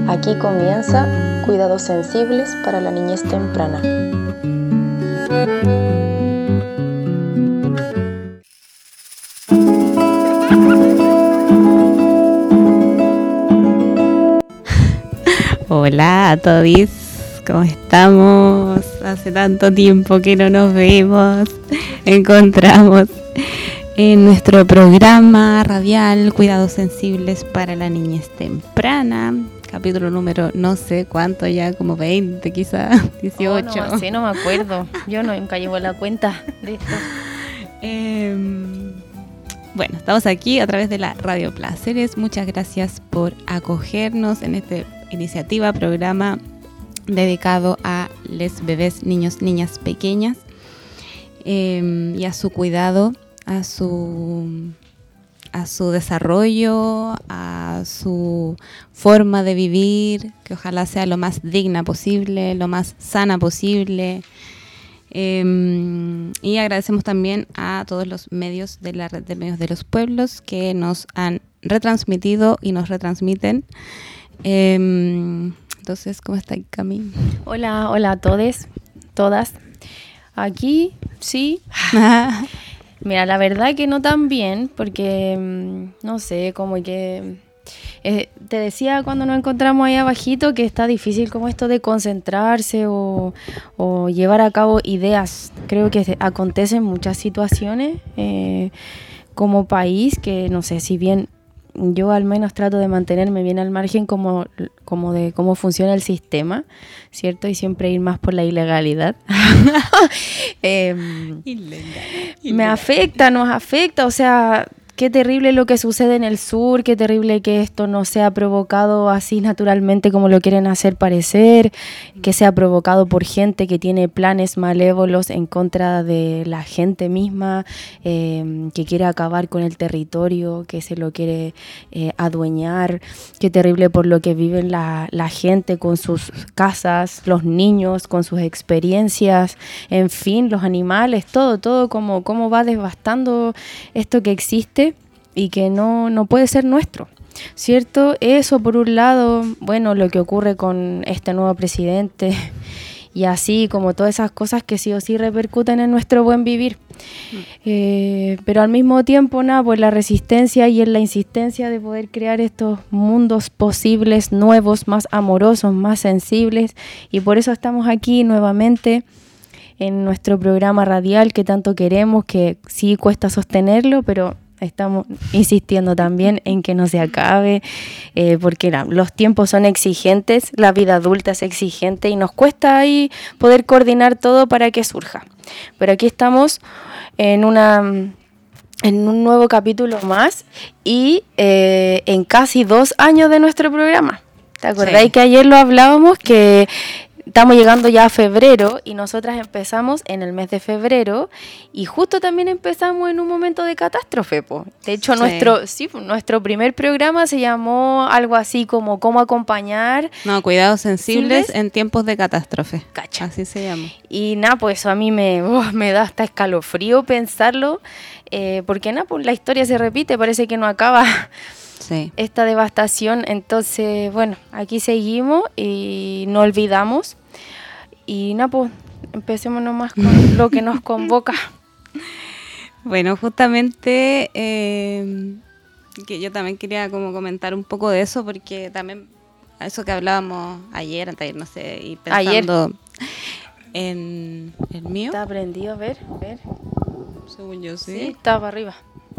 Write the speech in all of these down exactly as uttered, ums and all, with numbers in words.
Aquí comienza Cuidados Sensibles para la Niñez Temprana. Hola a todos, ¿cómo estamos? Hace tanto tiempo que no nos vemos, encontramos en nuestro programa radial Cuidados Sensibles para la Niñez Temprana, capítulo número no sé cuánto ya, como veinte quizá, dieciocho. Oh, no sé, no me acuerdo, yo no, nunca llevo la cuenta de esto. Eh, bueno, estamos aquí a través de la Radio Placeres, muchas gracias por acogernos en esta iniciativa, programa dedicado a les bebés, niños, niñas pequeñas eh, y a su cuidado, a su, a su desarrollo, a su forma de vivir, que ojalá sea lo más digna posible, lo más sana posible. Eh, y agradecemos también a todos los medios de la red de medios de los pueblos que nos han retransmitido y nos retransmiten. Eh, entonces, ¿cómo está Cami? Hola, hola a todos, todas. Aquí, sí. Mira, la verdad que no tan bien, porque, no sé, como que... Eh, te decía cuando nos encontramos ahí abajito que está difícil como esto de concentrarse o, o llevar a cabo ideas. Creo que acontecen muchas situaciones eh, como país que, no sé, si bien... yo al menos trato de mantenerme bien al margen como, como de cómo funciona el sistema, ¿cierto? Y siempre ir más por la ilegalidad. eh, Ilegal. Me afecta, nos afecta, o sea... Qué terrible lo que sucede en el sur, qué terrible que esto no sea provocado así naturalmente como lo quieren hacer parecer, que sea provocado por gente que tiene planes malévolos en contra de la gente misma, eh, que quiere acabar con el territorio, que se lo quiere eh, adueñar. Qué terrible por lo que viven la, la gente con sus casas, los niños con sus experiencias, en fin, los animales, todo, todo como, como va devastando esto que existe y que no, no puede ser nuestro, ¿cierto? Eso por un lado, bueno, lo que ocurre con este nuevo presidente y así como todas esas cosas que sí o sí repercuten en nuestro buen vivir. Mm. Eh, pero al mismo tiempo, nada, pues la resistencia y en la insistencia de poder crear estos mundos posibles, nuevos, más amorosos, más sensibles, y por eso estamos aquí nuevamente en nuestro programa radial que tanto queremos, que sí cuesta sostenerlo, pero estamos insistiendo también en que no se acabe, eh, porque la, los tiempos son exigentes, la vida adulta es exigente y nos cuesta ahí poder coordinar todo para que surja. Pero aquí estamos en una... en un nuevo capítulo más y eh, en casi dos años de nuestro programa. ¿Te acordáis sí. que ayer lo hablábamos que... Estamos llegando ya a febrero y nosotras empezamos en el mes de febrero y justo también empezamos en un momento de catástrofe, po. De hecho, sí. nuestro sí, nuestro primer programa se llamó algo así como cómo acompañar... No, cuidados sensibles ¿Sensibles? En tiempos de catástrofe. Cacha. Así se llama. Y nada, pues eso a mí me, oh, me da hasta escalofrío pensarlo, eh, porque nada, pues la historia se repite, parece que no acaba... Sí. Esta devastación, entonces, bueno, aquí seguimos y no olvidamos. Y nada, pues, empecemos nomás con lo que nos convoca. Bueno, justamente, eh, que yo también quería como comentar un poco de eso, porque también, eso que hablábamos ayer, antes, no sé, y pensando ayer. En el mío. Está prendido, a ver, a ver. Según yo, sí. Sí, está para arriba.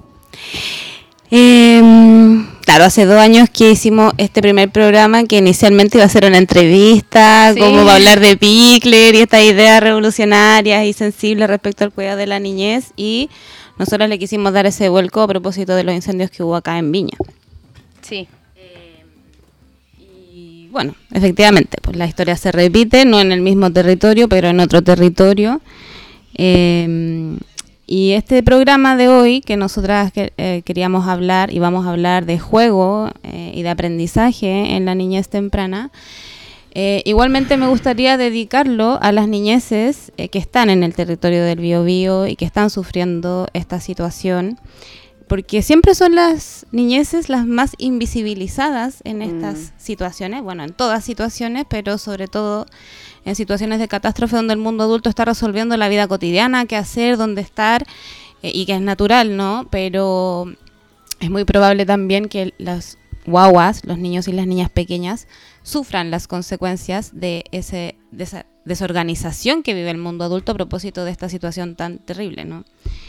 Eh, claro, hace dos años que hicimos este primer programa que inicialmente iba a ser una entrevista, sí. como va a hablar de Pickler y estas ideas revolucionarias y sensibles respecto al cuidado de la niñez, y nosotros le quisimos dar ese vuelco a propósito de los incendios que hubo acá en Viña. Sí. Eh, y bueno, efectivamente, pues la historia se repite, no en el mismo territorio, pero en otro territorio. Eh, Y este programa de hoy, que nosotras que, eh, queríamos hablar, y vamos a hablar de juego eh, y de aprendizaje en la niñez temprana, eh, igualmente me gustaría dedicarlo a las niñeces eh, que están en el territorio del Biobío y que están sufriendo esta situación, porque siempre son las niñeces las más invisibilizadas en estas mm. situaciones, bueno, en todas situaciones, pero sobre todo en situaciones de catástrofe donde el mundo adulto está resolviendo la vida cotidiana, qué hacer, dónde estar, eh, y que es natural, ¿no? Pero es muy probable también que las guaguas, los niños y las niñas pequeñas, sufran las consecuencias de, ese, de esa desorganización que vive el mundo adulto a propósito de esta situación tan terrible, ¿no?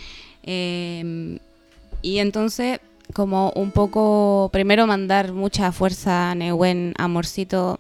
Eh, y entonces, como un poco, primero mandar mucha fuerza, Nehuen, amorcito,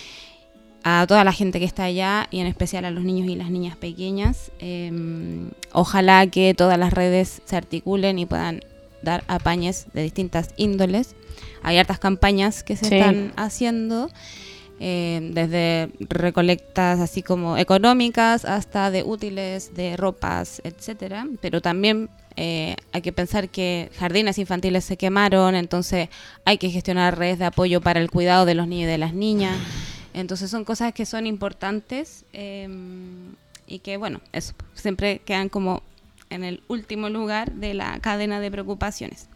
a toda la gente que está allá y en especial a los niños y las niñas pequeñas. Eh, ojalá que todas las redes se articulen y puedan dar apañes de distintas índoles. Hay hartas campañas que se sí. están haciendo, eh, desde recolectas así como económicas hasta de útiles, de ropas, etcétera. Pero también eh, hay que pensar que jardines infantiles se quemaron, entonces hay que gestionar redes de apoyo para el cuidado de los niños y de las niñas. Entonces son cosas que son importantes eh, y que, bueno, eso siempre quedan como en el último lugar de la cadena de preocupaciones.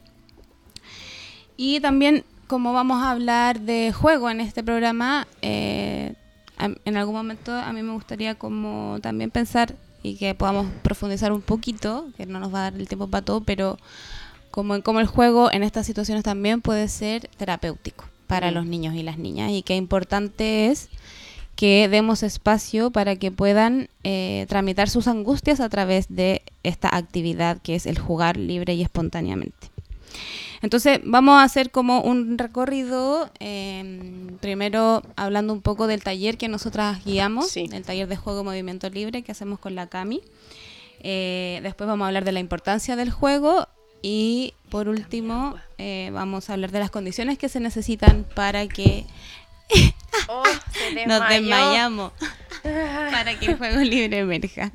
Y también, como vamos a hablar de juego en este programa, eh, en algún momento a mí me gustaría como también pensar y que podamos profundizar un poquito, que no nos va a dar el tiempo para todo, pero como en cómo el juego en estas situaciones también puede ser terapéutico para mm. los niños y las niñas, y qué importante es que demos espacio para que puedan eh, tramitar sus angustias a través de esta actividad que es el jugar libre y espontáneamente. Entonces vamos a hacer como un recorrido, eh, primero hablando un poco del taller que nosotras guiamos, sí. el taller de juego movimiento libre que hacemos con la Cami. Eh, después vamos a hablar de la importancia del juego y por último eh, vamos a hablar de las condiciones que se necesitan para que oh, se nos desmayamos, para que el juego libre emerja.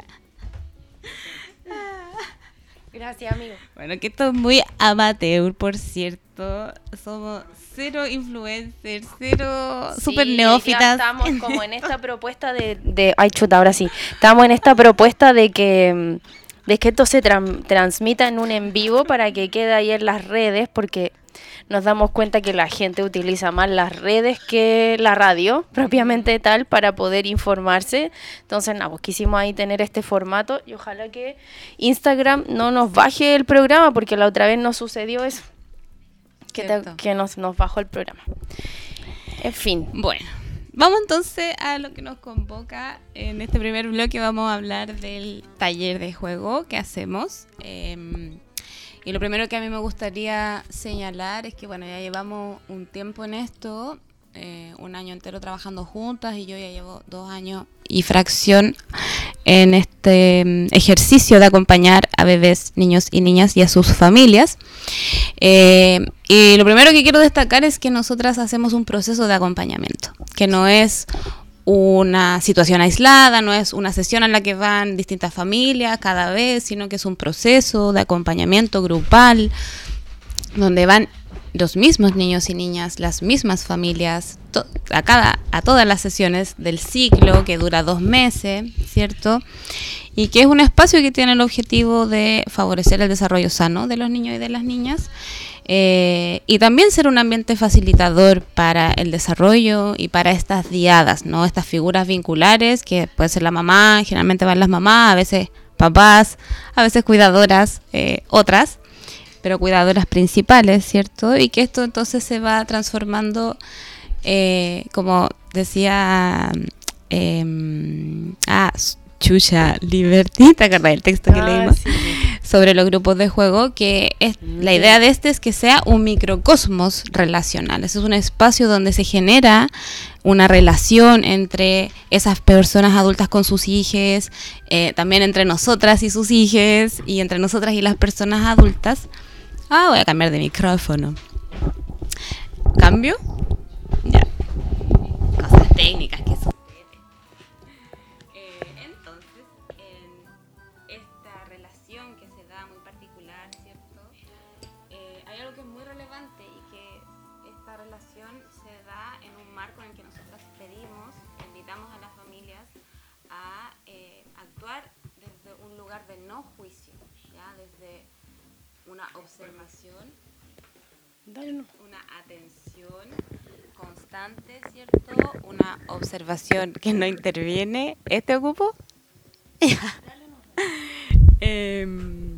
Gracias, amigo. Bueno, que esto es muy amateur, por cierto. Somos cero influencers, cero sí, super neófitas. Estamos como en esta propuesta de, de... Ay, chuta, ahora sí. Estamos en esta propuesta de que, de que esto se tra- transmita en un en vivo para que quede ahí en las redes, porque nos damos cuenta que la gente utiliza más las redes que la radio, propiamente tal, para poder informarse. Entonces, nada, pues quisimos ahí tener este formato y ojalá que Instagram no nos baje el programa, porque la otra vez nos sucedió eso, que, te, que nos, nos bajó el programa. En fin. Bueno, vamos entonces a lo que nos convoca. En este primer bloque vamos a hablar del taller de juego que hacemos. Eh, Y lo primero que a mí me gustaría señalar es que, bueno, ya llevamos un tiempo en esto, eh, un año entero trabajando juntas y yo ya llevo dos años y fracción en este um, ejercicio de acompañar a bebés, niños y niñas y a sus familias. Eh, y lo primero que quiero destacar es que nosotras hacemos un proceso de acompañamiento, que no es una situación aislada, no es una sesión en la que van distintas familias cada vez, sino que es un proceso de acompañamiento grupal donde van los mismos niños y niñas, las mismas familias, to- a cada a todas las sesiones del ciclo que dura dos meses, ¿cierto? Y que es un espacio que tiene el objetivo de favorecer el desarrollo sano de los niños y de las niñas. Eh, y también ser un ambiente facilitador para el desarrollo y para estas diadas, ¿no? Estas figuras vinculares que puede ser la mamá, generalmente van las mamás, a veces papás, a veces cuidadoras, eh, otras, pero cuidadoras principales, ¿cierto? Y que esto entonces se va transformando, eh, como decía, eh, ah, Chucha, Liberty, ¿te acordás del texto que ah, leímos? Sí. Sobre los grupos de juego, que es, la idea de este es que sea un microcosmos relacional. Ese es un espacio donde se genera una relación entre esas personas adultas con sus hijos, eh, también entre nosotras y sus hijos, y entre nosotras y las personas adultas. Ah, voy a cambiar de micrófono. ¿Cambio? Ya. Cosas técnicas que son. una observación, una atención constante, ¿cierto? Una observación que no interviene. ¿Este ocupo? eh,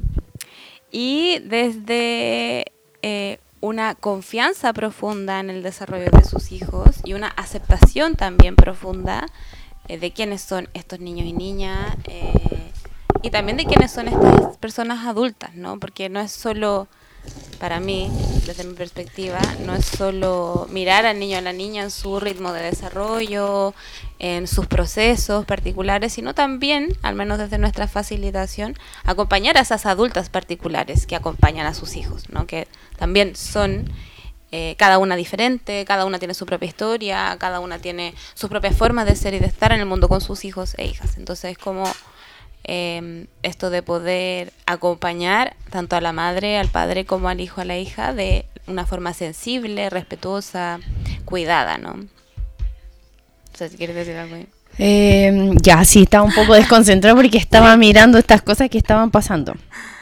y desde eh, una confianza profunda en el desarrollo de sus hijos y una aceptación también profunda eh, de quiénes son estos niños y niñas eh, y también de quiénes son estas personas adultas, ¿no? Porque no es solo, para mí, desde mi perspectiva, no es solo mirar al niño o a la niña en su ritmo de desarrollo, en sus procesos particulares, sino también, al menos desde nuestra facilitación, acompañar a esas adultas particulares que acompañan a sus hijos, ¿no? Que también son eh, cada una diferente, cada una tiene su propia historia, cada una tiene sus propias formas de ser y de estar en el mundo con sus hijos e hijas. Entonces, como eh, esto de poder acompañar tanto a la madre, al padre, como al hijo, a la hija, de una forma sensible, respetuosa, cuidada, ¿no? O sea, si quieres decir algo ahí. Eh, ya, sí, estaba un poco desconcentrado porque estaba mirando estas cosas que estaban pasando.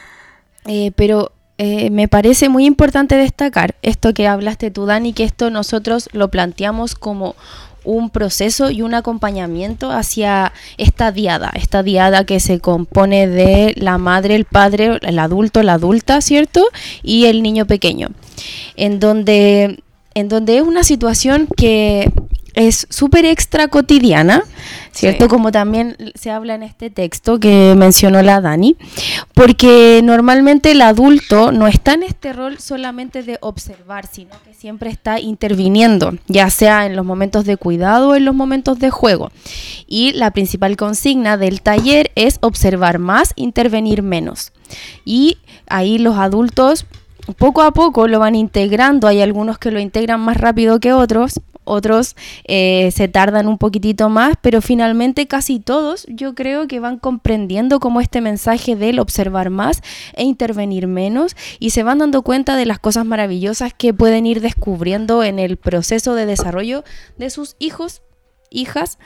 Eh, pero eh, me parece muy importante destacar esto que hablaste tú, Dani, que esto nosotros lo planteamos como un proceso y un acompañamiento hacia esta diada, esta diada que se compone de la madre, el padre, el adulto, la adulta, ¿cierto? Y el niño pequeño, en donde, en donde es una situación que es súper extra cotidiana, ¿cierto? Sí. Como también se habla en este texto que mencionó la Dani, porque normalmente el adulto no está en este rol solamente de observar, sino que siempre está interviniendo, ya sea en los momentos de cuidado o en los momentos de juego. Y la principal consigna del taller es observar más, intervenir menos. Y ahí los adultos poco a poco lo van integrando, hay algunos que lo integran más rápido que otros, otros eh, se tardan un poquitito más, pero finalmente casi todos yo creo que van comprendiendo como este mensaje del observar más e intervenir menos y se van dando cuenta de las cosas maravillosas que pueden ir descubriendo en el proceso de desarrollo de sus hijos, hijas,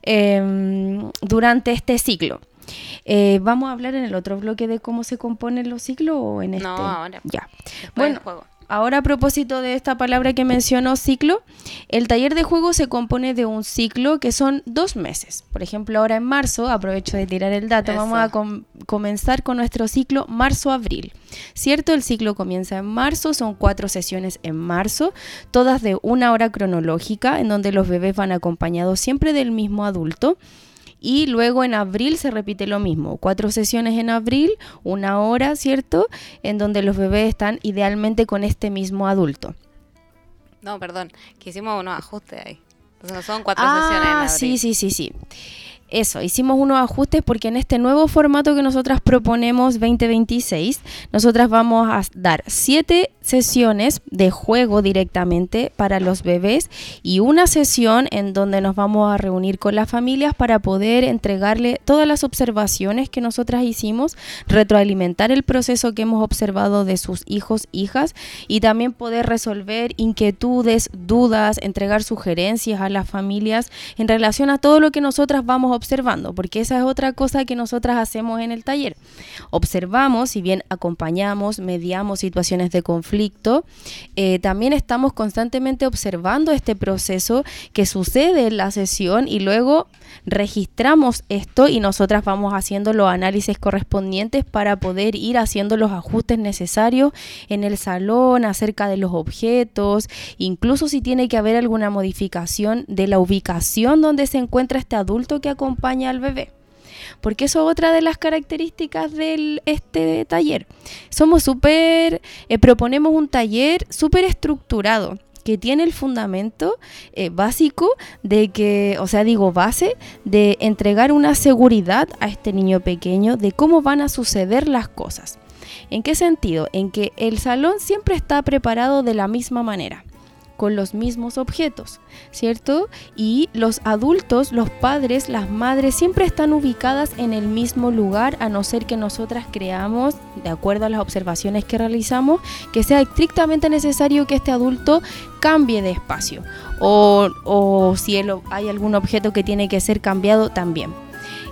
eh, durante este ciclo. Eh, ¿Vamos a hablar en el otro bloque de cómo se componen los ciclos o en este? No, ahora. Ya. Después bueno, del juego. Ahora, a propósito de esta palabra que mencionó, ciclo, el taller de juego se compone de un ciclo que son dos meses. Por ejemplo, ahora en marzo, aprovecho de tirar el dato, Eso. vamos a com- comenzar con nuestro ciclo marzo-abril. ¿Cierto? El ciclo comienza en marzo, son cuatro sesiones en marzo, todas de una hora cronológica, en donde los bebés van acompañados siempre del mismo adulto. Y luego en abril se repite lo mismo, cuatro sesiones en abril, una hora, ¿cierto? En donde los bebés están idealmente con este mismo adulto. No, perdón, que hicimos unos ajustes ahí. Entonces no son cuatro ah, sesiones en abril. sí, sí, sí, sí. Eso, hicimos unos ajustes porque en este nuevo formato que nosotras proponemos veinte veintiséis, nosotras vamos a dar siete sesiones de juego directamente para los bebés y una sesión en donde nos vamos a reunir con las familias para poder entregarle todas las observaciones que nosotras hicimos, retroalimentar el proceso que hemos observado de sus hijos, hijas y también poder resolver inquietudes, dudas, entregar sugerencias a las familias en relación a todo lo que nosotras vamos a observando, porque esa es otra cosa que nosotras hacemos en el taller. Observamos, si bien acompañamos, mediamos situaciones de conflicto, eh, también estamos constantemente observando este proceso que sucede en la sesión y luego registramos esto y nosotras vamos haciendo los análisis correspondientes para poder ir haciendo los ajustes necesarios en el salón, acerca de los objetos, incluso si tiene que haber alguna modificación de la ubicación donde se encuentra este adulto que acompaña al bebé. Porque eso es otra de las características de este taller. Somos súper, eh, proponemos un taller súper estructurado, que tiene el fundamento eh, básico de que, o sea, digo base, de entregar una seguridad a este niño pequeño de cómo van a suceder las cosas. ¿En qué sentido? En que el salón siempre está preparado de la misma manera, con los mismos objetos, ¿cierto? Y los adultos, los padres, las madres siempre están ubicadas en el mismo lugar, a no ser que nosotras creamos, de acuerdo a las observaciones que realizamos, que sea estrictamente necesario que este adulto cambie de espacio o, o si él, hay algún objeto que tiene que ser cambiado también.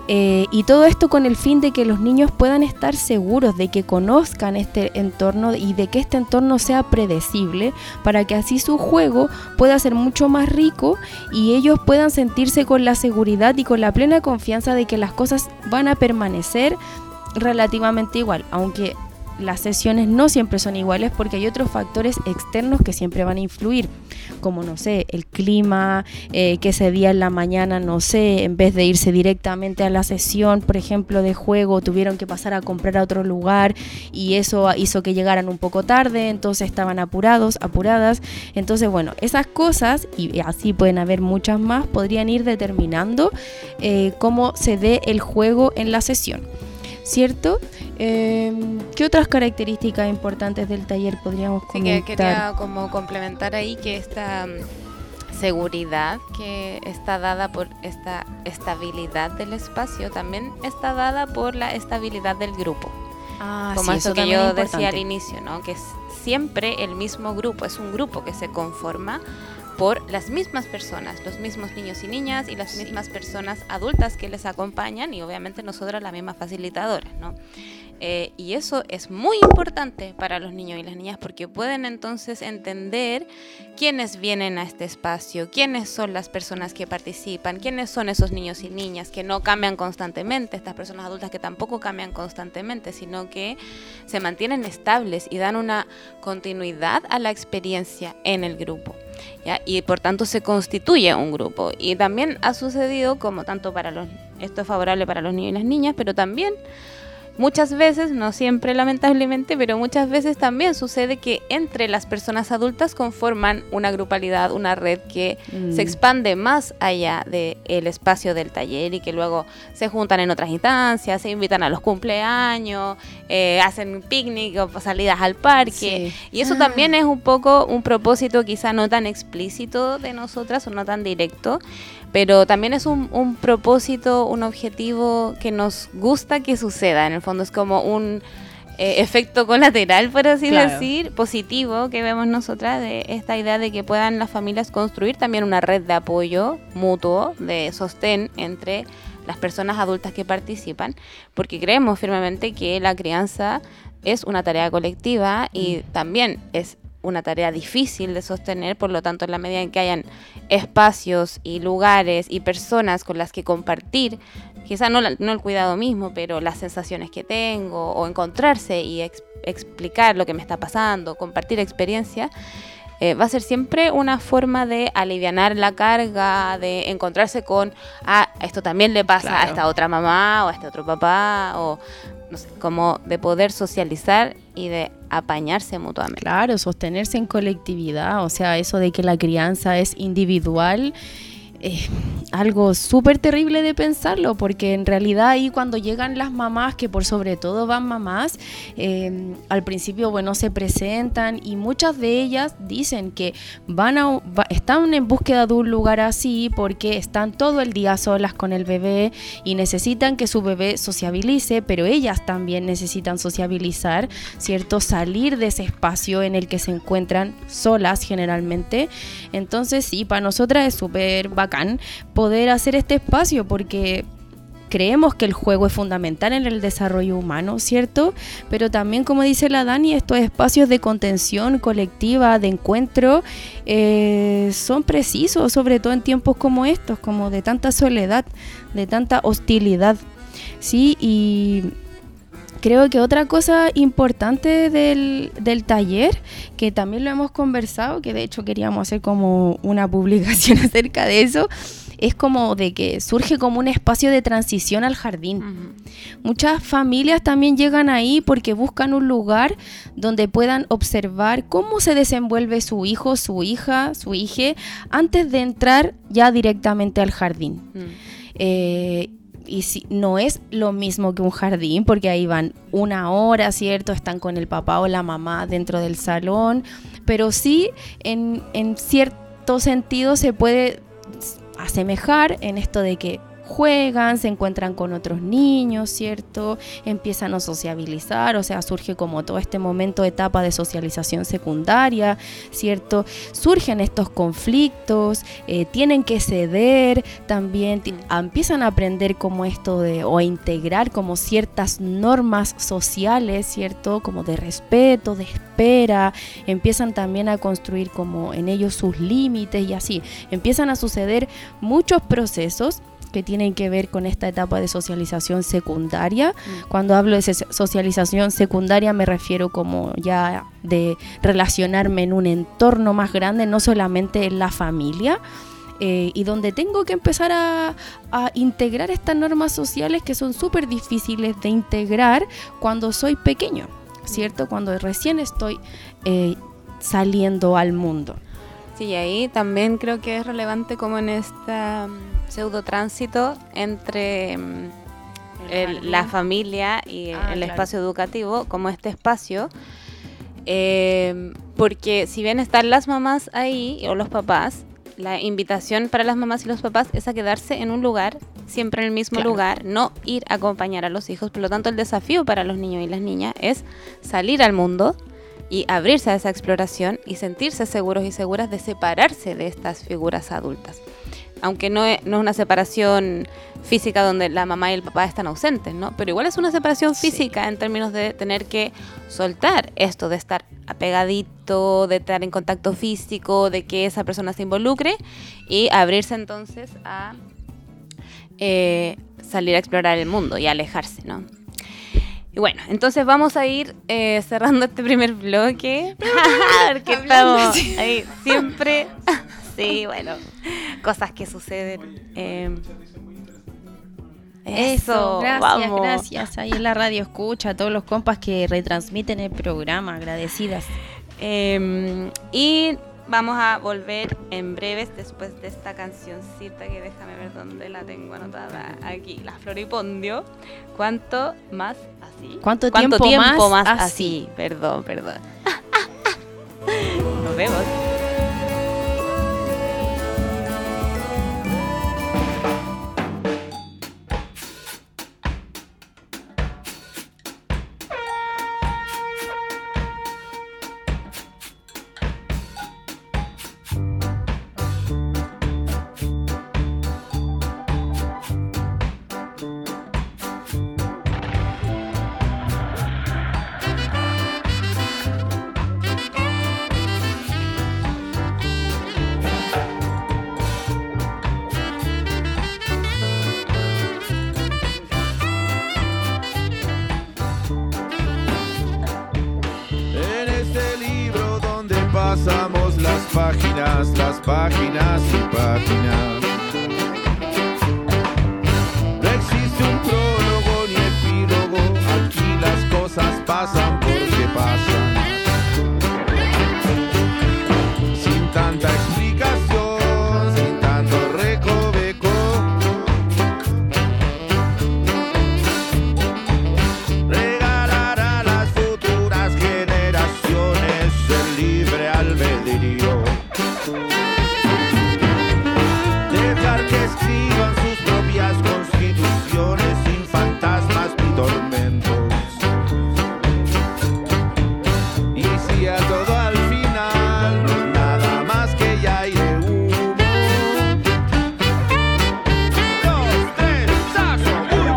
Eh, y todo esto con el fin de que los niños puedan estar seguros, de que conozcan este entorno y de que este entorno sea predecible, para que así su juego pueda ser mucho más rico y ellos puedan sentirse con la seguridad y con la plena confianza de que las cosas van a permanecer relativamente igual, aunque las sesiones no siempre son iguales porque hay otros factores externos que siempre van a influir, como no sé, el clima, eh, que ese día en la mañana, no sé, en vez de irse directamente a la sesión, por ejemplo, de juego, tuvieron que pasar a comprar a otro lugar y eso hizo que llegaran un poco tarde, entonces estaban apurados, apuradas. Entonces, bueno, esas cosas, y así pueden haber muchas más, podrían ir determinando eh, cómo se dé el juego en la sesión, ¿cierto? Eh, ¿Qué otras características importantes del taller podríamos comentar? Sí, que quería como complementar ahí que esta um, seguridad que está dada por esta estabilidad del espacio también está dada por la estabilidad del grupo. Ah, como sí, eso, eso que también yo es importante. decía al inicio, ¿no? Que es siempre el mismo grupo, es un grupo que se conforma por las mismas personas, los mismos niños y niñas y las mismas personas adultas que les acompañan y obviamente nosotras las mismas facilitadoras, ¿no? Eh, y eso es muy importante para los niños y las niñas porque pueden entonces entender quiénes vienen a este espacio, quiénes son las personas que participan, quiénes son esos niños y niñas que no cambian constantemente, estas personas adultas que tampoco cambian constantemente, sino que se mantienen estables y dan una continuidad a la experiencia en el grupo, ¿ya? Y por tanto se constituye un grupo. Y también ha sucedido, como tanto para los, esto es favorable para los niños y las niñas, pero también muchas veces, no siempre lamentablemente, pero muchas veces también sucede que entre las personas adultas conforman una grupalidad, una red que mm. se expande más allá del espacio del taller y que luego se juntan en otras instancias, se invitan a los cumpleaños, eh, hacen picnic o salidas al parque. Sí. Y eso ah. también es un poco un propósito quizá no tan explícito de nosotras o no tan directo, pero también es un, un propósito, un objetivo que nos gusta que suceda. En el fondo es como un eh, efecto colateral, por así claro. decir, positivo que vemos nosotras de esta idea de que puedan las familias construir también una red de apoyo mutuo, de sostén entre las personas adultas que participan, porque creemos firmemente que la crianza es una tarea colectiva y mm. también es una tarea difícil de sostener, por lo tanto en la medida en que hayan espacios y lugares y personas con las que compartir, quizá no, la, no el cuidado mismo, pero las sensaciones que tengo o encontrarse y ex, explicar lo que me está pasando, compartir experiencias, eh, va a ser siempre una forma de alivianar la carga, de encontrarse con, ah, esto también le pasa claro. a esta otra mamá o a este otro papá, o no sé, como de poder socializar y de apañarse mutuamente. Claro, sostenerse en colectividad, o sea, eso de que la crianza es individual, es algo súper terrible de pensarlo, porque en realidad ahí cuando llegan las mamás, que por sobre todo van mamás, eh, al principio, bueno, se presentan y muchas de ellas dicen que van a, va, están en búsqueda de un lugar así porque están todo el día solas con el bebé y necesitan que su bebé sociabilice, pero ellas también necesitan sociabilizar, ¿cierto? Salir de ese espacio en el que se encuentran solas generalmente. Entonces sí, para nosotras es súper bacán poder hacer este espacio porque creemos que el juego es fundamental en el desarrollo humano, ¿cierto? Pero también, como dice la Dani, estos espacios de contención colectiva, de encuentro, eh, son precisos, sobre todo en tiempos como estos, como de tanta soledad, de tanta hostilidad, ¿sí? Y creo que otra cosa importante del, del taller, que también lo hemos conversado, que de hecho queríamos hacer como una publicación acerca de eso, es como de que surge como un espacio de transición al jardín. Uh-huh. Muchas familias también llegan ahí porque buscan un lugar donde puedan observar cómo se desenvuelve su hijo, su hija, su hije, antes de entrar ya directamente al jardín. Uh-huh. Eh, Y si, no es lo mismo que un jardín, porque ahí van una hora, ¿cierto? Están con el papá o la mamá dentro del salón, pero sí, en, en cierto sentido se puede asemejar en esto de que juegan, se encuentran con otros niños, ¿cierto? Empiezan a sociabilizar, o sea, surge como todo este momento, etapa de socialización secundaria, ¿cierto? Surgen estos conflictos, eh, tienen que ceder, también t- empiezan a aprender como esto de, o a integrar como ciertas normas sociales, ¿cierto? Como de respeto, de espera, empiezan también a construir como en ellos sus límites y así, empiezan a suceder muchos procesos que tienen que ver con esta etapa de socialización secundaria. Mm. Cuando hablo de socialización secundaria me refiero como ya de relacionarme en un entorno más grande, no solamente en la familia, eh, y donde tengo que empezar a, a integrar estas normas sociales que son súper difíciles de integrar cuando soy pequeño, ¿cierto? Cuando recién estoy eh, saliendo al mundo. Sí, ahí también creo que es relevante como en este um, pseudo tránsito entre um, el, la familia y ah, el claro. espacio educativo, como este espacio, eh, porque si bien están las mamás ahí o los papás, la invitación para las mamás y los papás es a quedarse en un lugar, siempre en el mismo claro. lugar, no ir a acompañar a los hijos. Por lo tanto, el desafío para los niños y las niñas es salir al mundo y abrirse a esa exploración y sentirse seguros y seguras de separarse de estas figuras adultas. Aunque no es, no es una separación física donde la mamá y el papá están ausentes, ¿no? Pero igual es una separación física sí. en términos de tener que soltar esto de estar apegadito, de estar en contacto físico, de que esa persona se involucre y abrirse entonces a eh, salir a explorar el mundo y a alejarse, ¿no? Y bueno, entonces vamos a ir eh, cerrando este primer bloque. Porque estamos ahí siempre. Sí, bueno, cosas que suceden. Eh, eso, eso, gracias, vamos. gracias. Ahí en la radio escucha a todos los compas que retransmiten el programa, agradecidas. Eh, y vamos a volver en breves después de esta cancioncita que déjame ver dónde la tengo anotada. Aquí, la Floripondio. ¿Cuánto más así? ¿Cuánto, ¿Cuánto tiempo, tiempo más, más así? así? Perdón, perdón. Nos vemos. Pasamos las páginas, las páginas y páginas. No existe un prólogo ni epílogo, aquí las cosas pasan porque pasan. Sin tanta explicación, sin tanto recoveco. Regalar a las futuras generaciones el libre albedrío. Dejar que escriban sus propias constituciones sin fantasmas ni tormentos. Y si a todo al final no es nada más que ya aire humo. Dos, tres, saxo,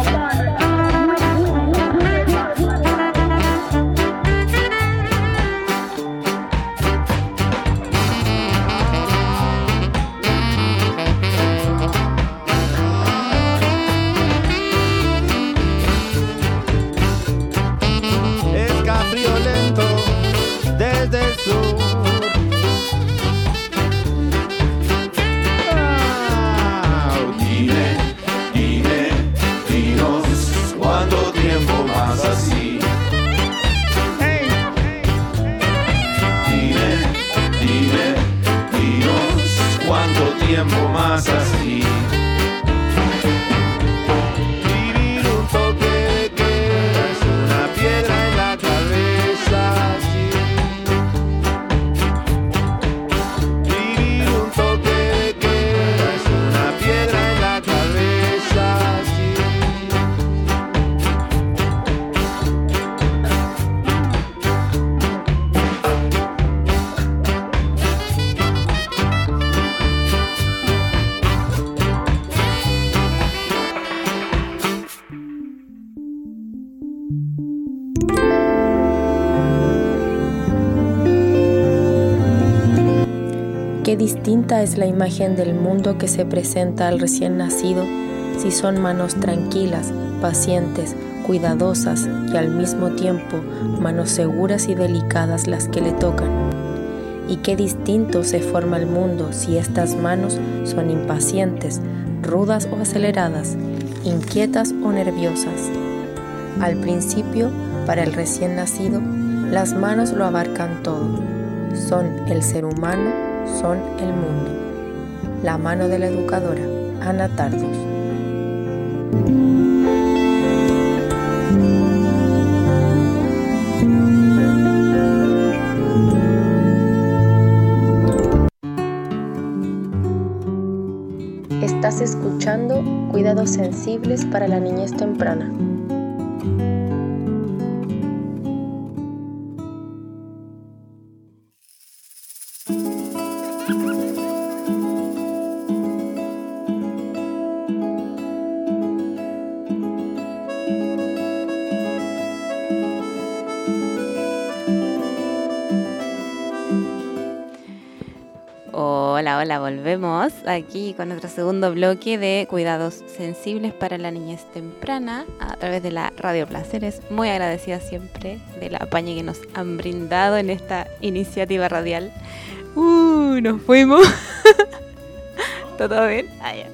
es cabriolento desde el sur. Ah, dime, dime, dinos cuánto tiempo más así. Hey. Dime, dime, dinos cuánto tiempo más así. Vivir un toque de queda es una piedra en la cabeza, sí. Vivir un toque de queda es una piedra en la cabeza. qué distinta es la imagen del mundo que se presenta al recién nacido si son manos tranquilas, pacientes, cuidadosas y al mismo tiempo manos seguras y delicadas las que le tocan. Y qué distinto se forma el mundo si estas manos son impacientes, rudas o aceleradas, inquietas o nerviosas. Al principio, para el recién nacido, las manos lo abarcan todo. Son el ser humano, son el mundo. La mano de la educadora, Ana Tardos. Estás escuchando Cuidados Sensibles para la Niñez Temprana. Hola, hola, volvemos aquí con nuestro segundo bloque de Cuidados Sensibles para la Niñez Temprana a través de la Radio Placeres. Muy agradecida siempre de la apañe que nos han brindado en esta iniciativa radial. ¡Uh! Nos fuimos. ¿Todo bien? Ah, ya.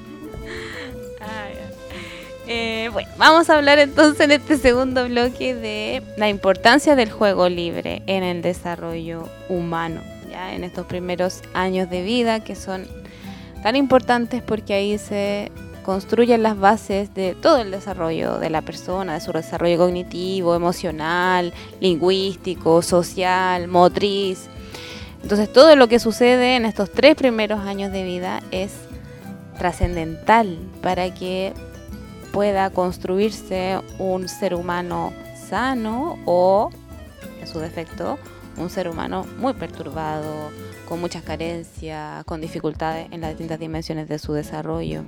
Ah, ya. Eh, bueno, vamos a hablar entonces en este segundo bloque de la importancia del juego libre en el desarrollo humano. En estos primeros años de vida que son tan importantes porque ahí se construyen las bases de todo el desarrollo de la persona, de su desarrollo cognitivo, emocional, lingüístico, social, motriz. Entonces todo lo que sucede en estos tres primeros años de vida es trascendental para que pueda construirse un ser humano sano o, en su defecto, un ser humano muy perturbado, con muchas carencias, con dificultades en las distintas dimensiones de su desarrollo.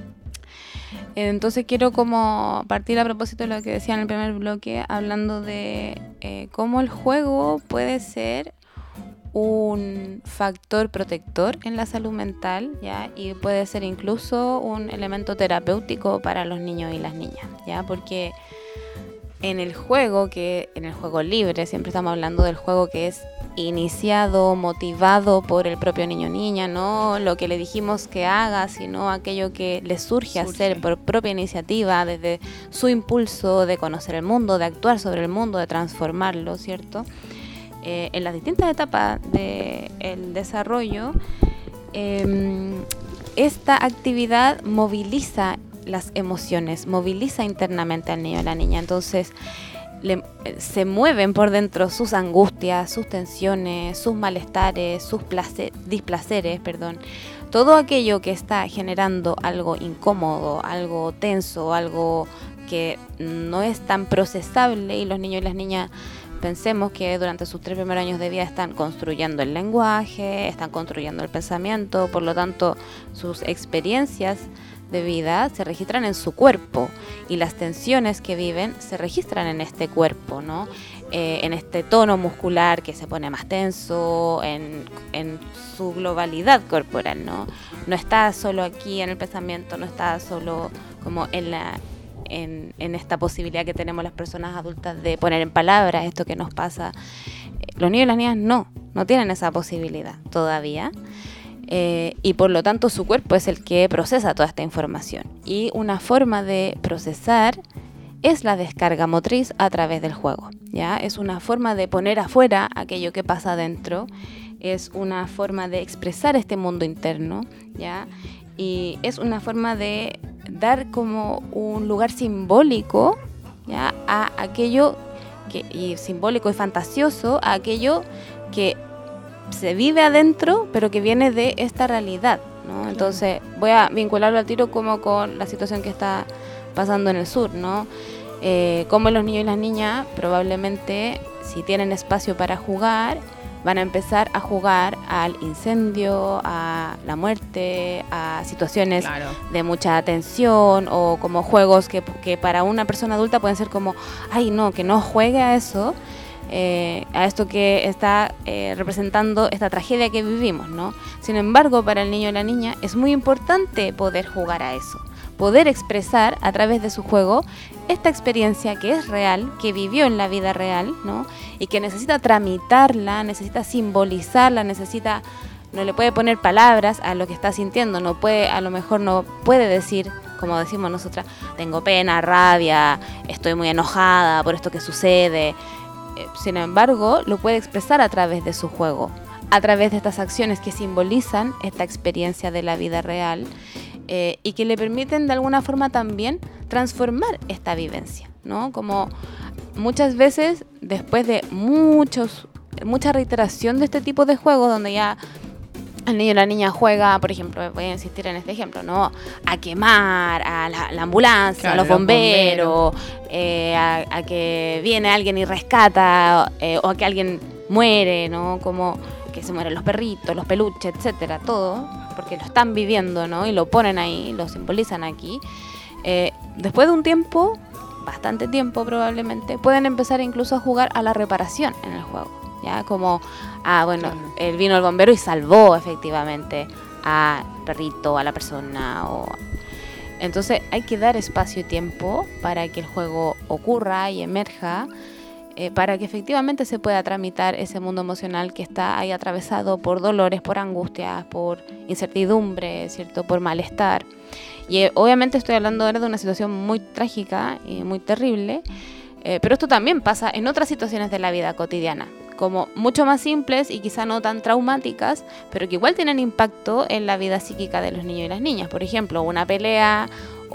Entonces quiero como partir a propósito de lo que decía en el primer bloque, hablando de eh, cómo el juego puede ser un factor protector en la salud mental, ¿ya? Y puede ser incluso un elemento terapéutico para los niños y las niñas, ¿ya? Porque en el juego, que en el juego libre, siempre estamos hablando del juego que es iniciado, motivado por el propio niño o niña, no lo que le dijimos que haga, sino aquello que le surge, surge hacer por propia iniciativa, desde su impulso de conocer el mundo, de actuar sobre el mundo, de transformarlo, ¿cierto? Eh, en las distintas etapas del desarrollo, eh, esta actividad moviliza las emociones, moviliza internamente al niño o a la niña. Entonces le, se mueven por dentro sus angustias, sus tensiones, sus malestares, sus placer, displaceres, perdón. Todo aquello que está generando algo incómodo, algo tenso, algo que no es tan procesable, y los niños y las niñas pensemos que durante sus tres primeros años de vida están construyendo el lenguaje, están construyendo el pensamiento, por lo tanto sus experiencias de vida se registran en su cuerpo y las tensiones que viven se registran en este cuerpo, ¿no? Eh, en este tono muscular que se pone más tenso, en, en su globalidad corporal, ¿no? No está solo aquí en el pensamiento, no está solo como en la en, en esta posibilidad que tenemos las personas adultas de poner en palabras esto que nos pasa. Los niños y las niñas no, no tienen esa posibilidad todavía. Eh, y por lo tanto su cuerpo es el que procesa toda esta información, y una forma de procesar es la descarga motriz a través del juego, ¿ya? Es una forma de poner afuera aquello que pasa adentro, es una forma de expresar este mundo interno, ¿ya? Y es una forma de dar como un lugar simbólico, ¿ya? A aquello que, y simbólico y fantasioso, a aquello que se vive adentro, pero que viene de esta realidad, ¿no? Entonces voy a vincularlo al tiro como con la situación que está pasando en el sur, ¿no? Eh, como los niños y las niñas probablemente, si tienen espacio para jugar, van a empezar a jugar al incendio, a la muerte, a situaciones claro. de mucha tensión, o como juegos que, que para una persona adulta pueden ser como, ay no, que no juegue a eso. eh, a esto que está eh, representando esta tragedia que vivimos, ¿no? Sin embargo, para el niño y la niña es muy importante poder jugar a eso, poder expresar a través de su juego esta experiencia que es real, que vivió en la vida real, ¿no? Y que necesita tramitarla, necesita simbolizarla, necesita, no le puede poner palabras a lo que está sintiendo, no puede, a lo mejor no puede decir, como decimos nosotras, tengo pena, rabia, estoy muy enojada por esto que sucede. Sin embargo, lo puede expresar a través de su juego, a través de estas acciones que simbolizan esta experiencia de la vida real, eh, y que le permiten de alguna forma también transformar esta vivencia, ¿no? Como muchas veces, después de muchos, mucha reiteración de este tipo de juegos, donde ya el niño y la niña juega, por ejemplo, voy a insistir en este ejemplo, ¿no? A quemar, a la, la ambulancia, claro, a los bomberos, bomberos. Eh, a, a que viene alguien y rescata, eh, o a que alguien muere, ¿no? Como que se mueren los perritos, los peluches, etcétera, todo, porque lo están viviendo, ¿no? Y lo ponen ahí, lo simbolizan aquí. Eh, después de un tiempo, bastante tiempo probablemente, pueden empezar incluso a jugar a la reparación en el juego. Ya como, ah, bueno, claro, él vino el bombero y salvó efectivamente al perrito, a la persona. O... Entonces hay que dar espacio y tiempo para que el juego ocurra y emerja, eh, para que efectivamente se pueda tramitar ese mundo emocional que está ahí atravesado por dolores, por angustias, por incertidumbre, ¿cierto? Por malestar. Y eh, obviamente estoy hablando ahora de una situación muy trágica y muy terrible, eh, pero esto también pasa en otras situaciones de la vida cotidiana, como mucho más simples y quizá no tan traumáticas, pero que igual tienen impacto en la vida psíquica de los niños y las niñas. Por ejemplo, una pelea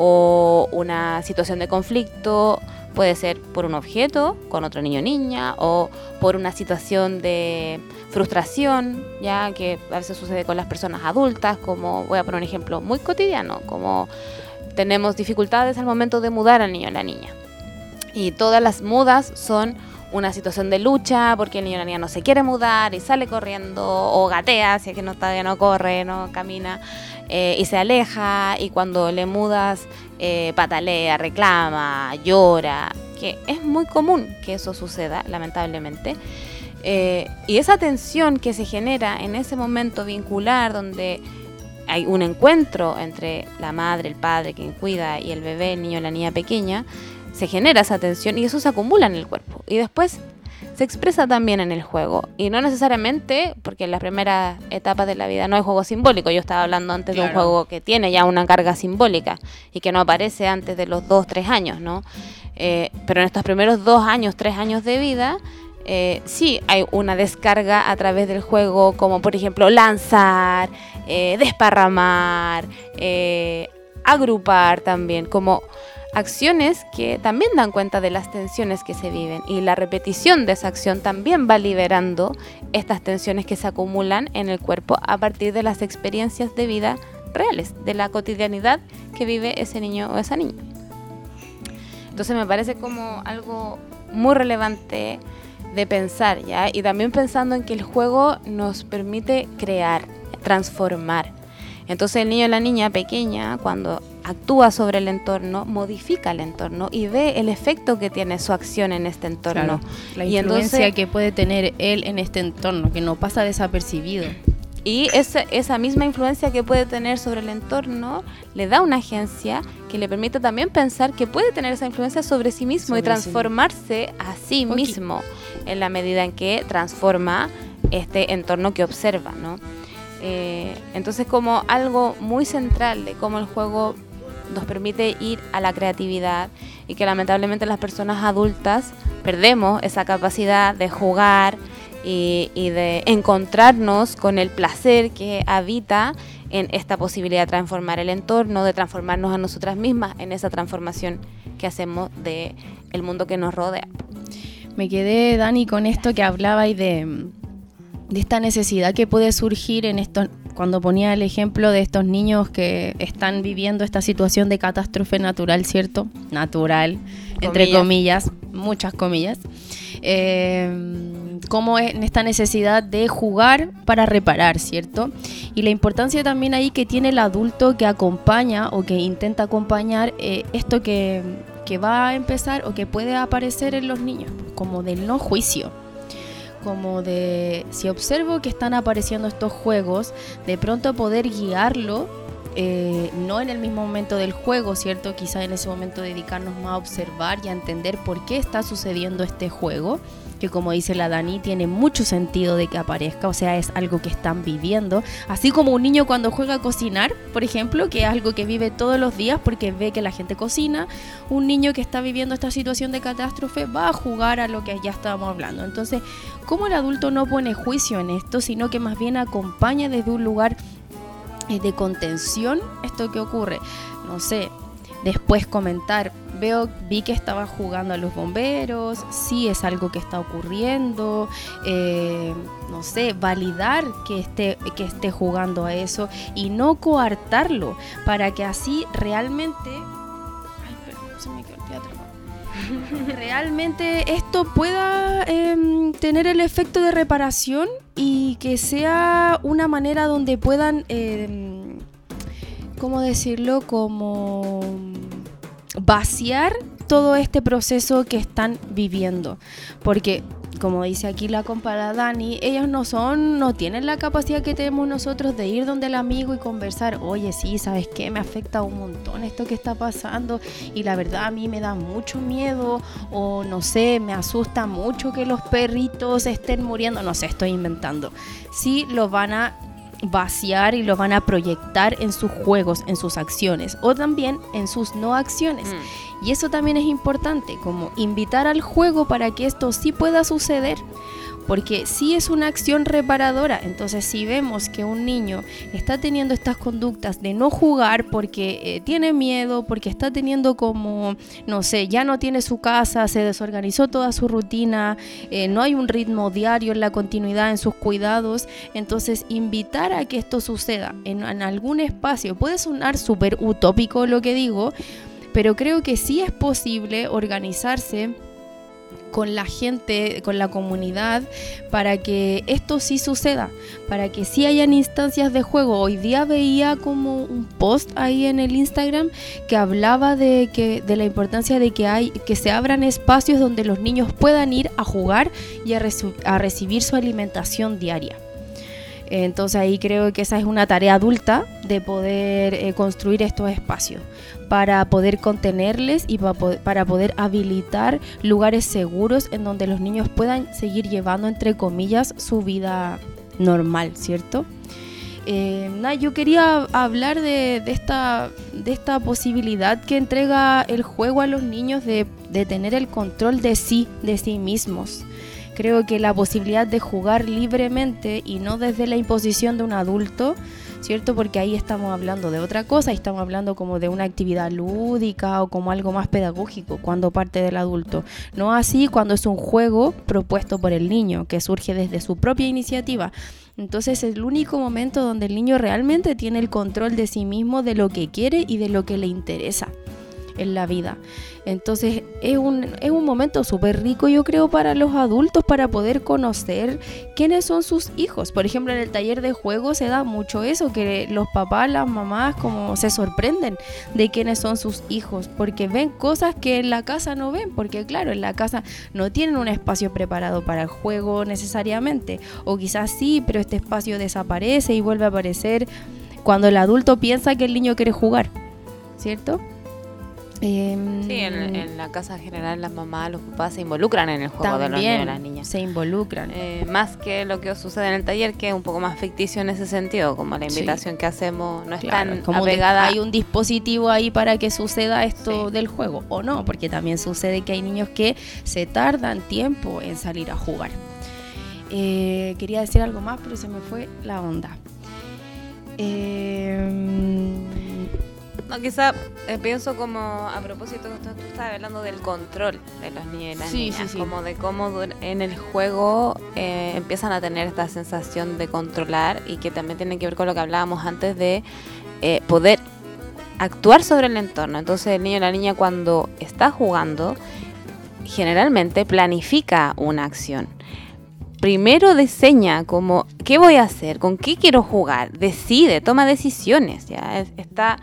o una situación de conflicto puede ser por un objeto con otro niño o niña, o por una situación de frustración, ya que a veces sucede con las personas adultas, como voy a poner un ejemplo muy cotidiano, como tenemos dificultades al momento de mudar al niño o la niña. Y todas las mudas son una situación de lucha porque el niño o la niña no se quiere mudar y sale corriendo o gatea, si es que no, todavía no corre, no camina, eh, y se aleja, y cuando le mudas eh, patalea, reclama, llora, que es muy común que eso suceda, lamentablemente. Eh, y esa tensión que se genera en ese momento vincular, donde hay un encuentro entre la madre, el padre, quien cuida, y el bebé, el niño o la niña pequeña, se genera esa tensión y eso se acumula en el cuerpo y después se expresa también en el juego, y no necesariamente porque en las primeras etapas de la vida no hay juego simbólico. Yo estaba hablando antes, claro, de un juego que tiene ya una carga simbólica y que no aparece antes de los dos, tres años, ¿no? Eh, pero en estos primeros dos años, tres años de vida, eh, sí hay una descarga a través del juego, como por ejemplo lanzar, eh, desparramar, eh, agrupar también, como acciones que también dan cuenta de las tensiones que se viven, y la repetición de esa acción también va liberando estas tensiones que se acumulan en el cuerpo a partir de las experiencias de vida reales, de la cotidianidad que vive ese niño o esa niña. Entonces me parece como algo muy relevante de pensar, ¿ya? Y también pensando en que el juego nos permite crear, transformar. Entonces el niño o la niña pequeña, cuando actúa sobre el entorno, modifica el entorno y ve el efecto que tiene su acción en este entorno. Claro, la y influencia entonces, que puede tener él en este entorno, que no pasa desapercibido. Y esa, esa misma influencia que puede tener sobre el entorno le da una agencia que le permite también pensar que puede tener esa influencia sobre sí mismo sobre y transformarse sí. a sí okay. mismo, en la medida en que transforma este entorno que observa, ¿no? Eh, entonces, como algo muy central de cómo el juego nos permite ir a la creatividad, y que lamentablemente las personas adultas perdemos esa capacidad de jugar y, y de encontrarnos con el placer que habita en esta posibilidad de transformar el entorno, de transformarnos a nosotras mismas en esa transformación que hacemos de el mundo que nos rodea. Me quedé, Dani, con esto que hablaba y de... de esta necesidad que puede surgir en estos, cuando ponía el ejemplo de estos niños que están viviendo esta situación de catástrofe natural, ¿cierto? Natural, comillas. Entre comillas, muchas comillas. Eh, como en esta necesidad de jugar para reparar, ¿cierto? Y la importancia también ahí que tiene el adulto que acompaña o que intenta acompañar eh, esto que, que va a empezar o que puede aparecer en los niños, como del no juicio. como de, si observo que están apareciendo estos juegos, de pronto poder guiarlo, eh, no en el mismo momento del juego, ¿cierto? Quizá en ese momento dedicarnos más a observar y a entender por qué está sucediendo este juego, que como dice la Dani, tiene mucho sentido de que aparezca, o sea, es algo que están viviendo, así como un niño cuando juega a cocinar, por ejemplo, que es algo que vive todos los días porque ve que la gente cocina. Un niño que está viviendo esta situación de catástrofe va a jugar a lo que ya estábamos hablando. Entonces, ¿cómo el adulto no pone juicio en esto, sino que más bien acompaña desde un lugar eh, de contención esto que ocurre? No sé, después comentar, veo, vi que estaba jugando a los bomberos, sí es algo que está ocurriendo, eh, no sé, validar que esté, que esté jugando a eso y no coartarlo, para que así realmente, ay, perdón, se me quedó el teatro. realmente esto pueda eh, tener el efecto de reparación y que sea una manera donde puedan, eh, ¿cómo decirlo? Como vaciar todo este proceso que están viviendo, porque como dice aquí la compa Dani, ellos no son, no tienen la capacidad que tenemos nosotros de ir donde el amigo y conversar. Oye, sí, ¿sabes qué? Me afecta un montón esto que está pasando y la verdad a mí me da mucho miedo, o no sé, me asusta mucho que los perritos estén muriendo, no sé, estoy inventando. Sí, lo van a vaciar y lo van a proyectar en sus juegos, en sus acciones o también en sus no acciones. Mm. Y eso también es importante, como invitar al juego para que esto sí pueda suceder, porque sí es una acción reparadora. Entonces, si vemos que un niño está teniendo estas conductas de no jugar porque eh, tiene miedo, porque está teniendo como, no sé, ya no tiene su casa, se desorganizó toda su rutina, eh, no hay un ritmo diario en la continuidad en sus cuidados, entonces invitar a que esto suceda en, en algún espacio. Puede sonar súper utópico lo que digo, pero creo que sí es posible organizarse con la gente, con la comunidad, para que esto sí suceda, para que sí hayan instancias de juego. Hoy día veía como un post ahí en el Instagram que hablaba de que de la importancia de que hay que se abran espacios donde los niños puedan ir a jugar y a, reci- a recibir su alimentación diaria. Entonces ahí creo que esa es una tarea adulta de poder eh, construir estos espacios para poder contenerles y para poder, para poder habilitar lugares seguros en donde los niños puedan seguir llevando, entre comillas, su vida normal, ¿cierto? Eh, nada, yo quería hablar de, de, esta, de esta posibilidad que entrega el juego a los niños de, de tener el control de sí, de sí mismos. Creo que la posibilidad de jugar libremente y no desde la imposición de un adulto, ¿cierto? Porque ahí estamos hablando de otra cosa, y estamos hablando como de una actividad lúdica o como algo más pedagógico cuando parte del adulto. No así cuando es un juego propuesto por el niño, que surge desde su propia iniciativa. Entonces es el único momento donde el niño realmente tiene el control de sí mismo, de lo que quiere y de lo que le interesa en la vida. Entonces es un, es un momento súper rico, yo creo, para los adultos, para poder conocer quiénes son sus hijos. Por ejemplo, en el taller de juego se da mucho eso, que los papás, las mamás como se sorprenden de quiénes son sus hijos, porque ven cosas que en la casa no ven, porque claro, en la casa no tienen un espacio preparado para el juego necesariamente, o quizás sí, pero este espacio desaparece y vuelve a aparecer cuando el adulto piensa que el niño quiere jugar, ¿cierto? Eh, sí, en, en la casa general las mamás, los papás se involucran en el juego de los niños y las niñas. Se involucran. Eh, más que lo que sucede en el taller, que es un poco más ficticio en ese sentido, como la invitación sí. que hacemos no es claro, tan como apegada. Hay un dispositivo ahí para que suceda esto sí. del juego, o no, porque también sucede que hay niños que se tardan tiempo en salir a jugar. Eh, quería decir algo más, pero se me fue la onda. Eh... No, quizá eh, pienso como a propósito que tú, tú estabas hablando del control de los niños y las sí, niñas, sí, sí. como de cómo en el juego eh, empiezan a tener esta sensación de controlar, y que también tiene que ver con lo que hablábamos antes de eh, poder actuar sobre el entorno. Entonces el niño o la niña, cuando está jugando, generalmente planifica una acción. Primero diseña como qué voy a hacer, con qué quiero jugar, decide, toma decisiones, ya está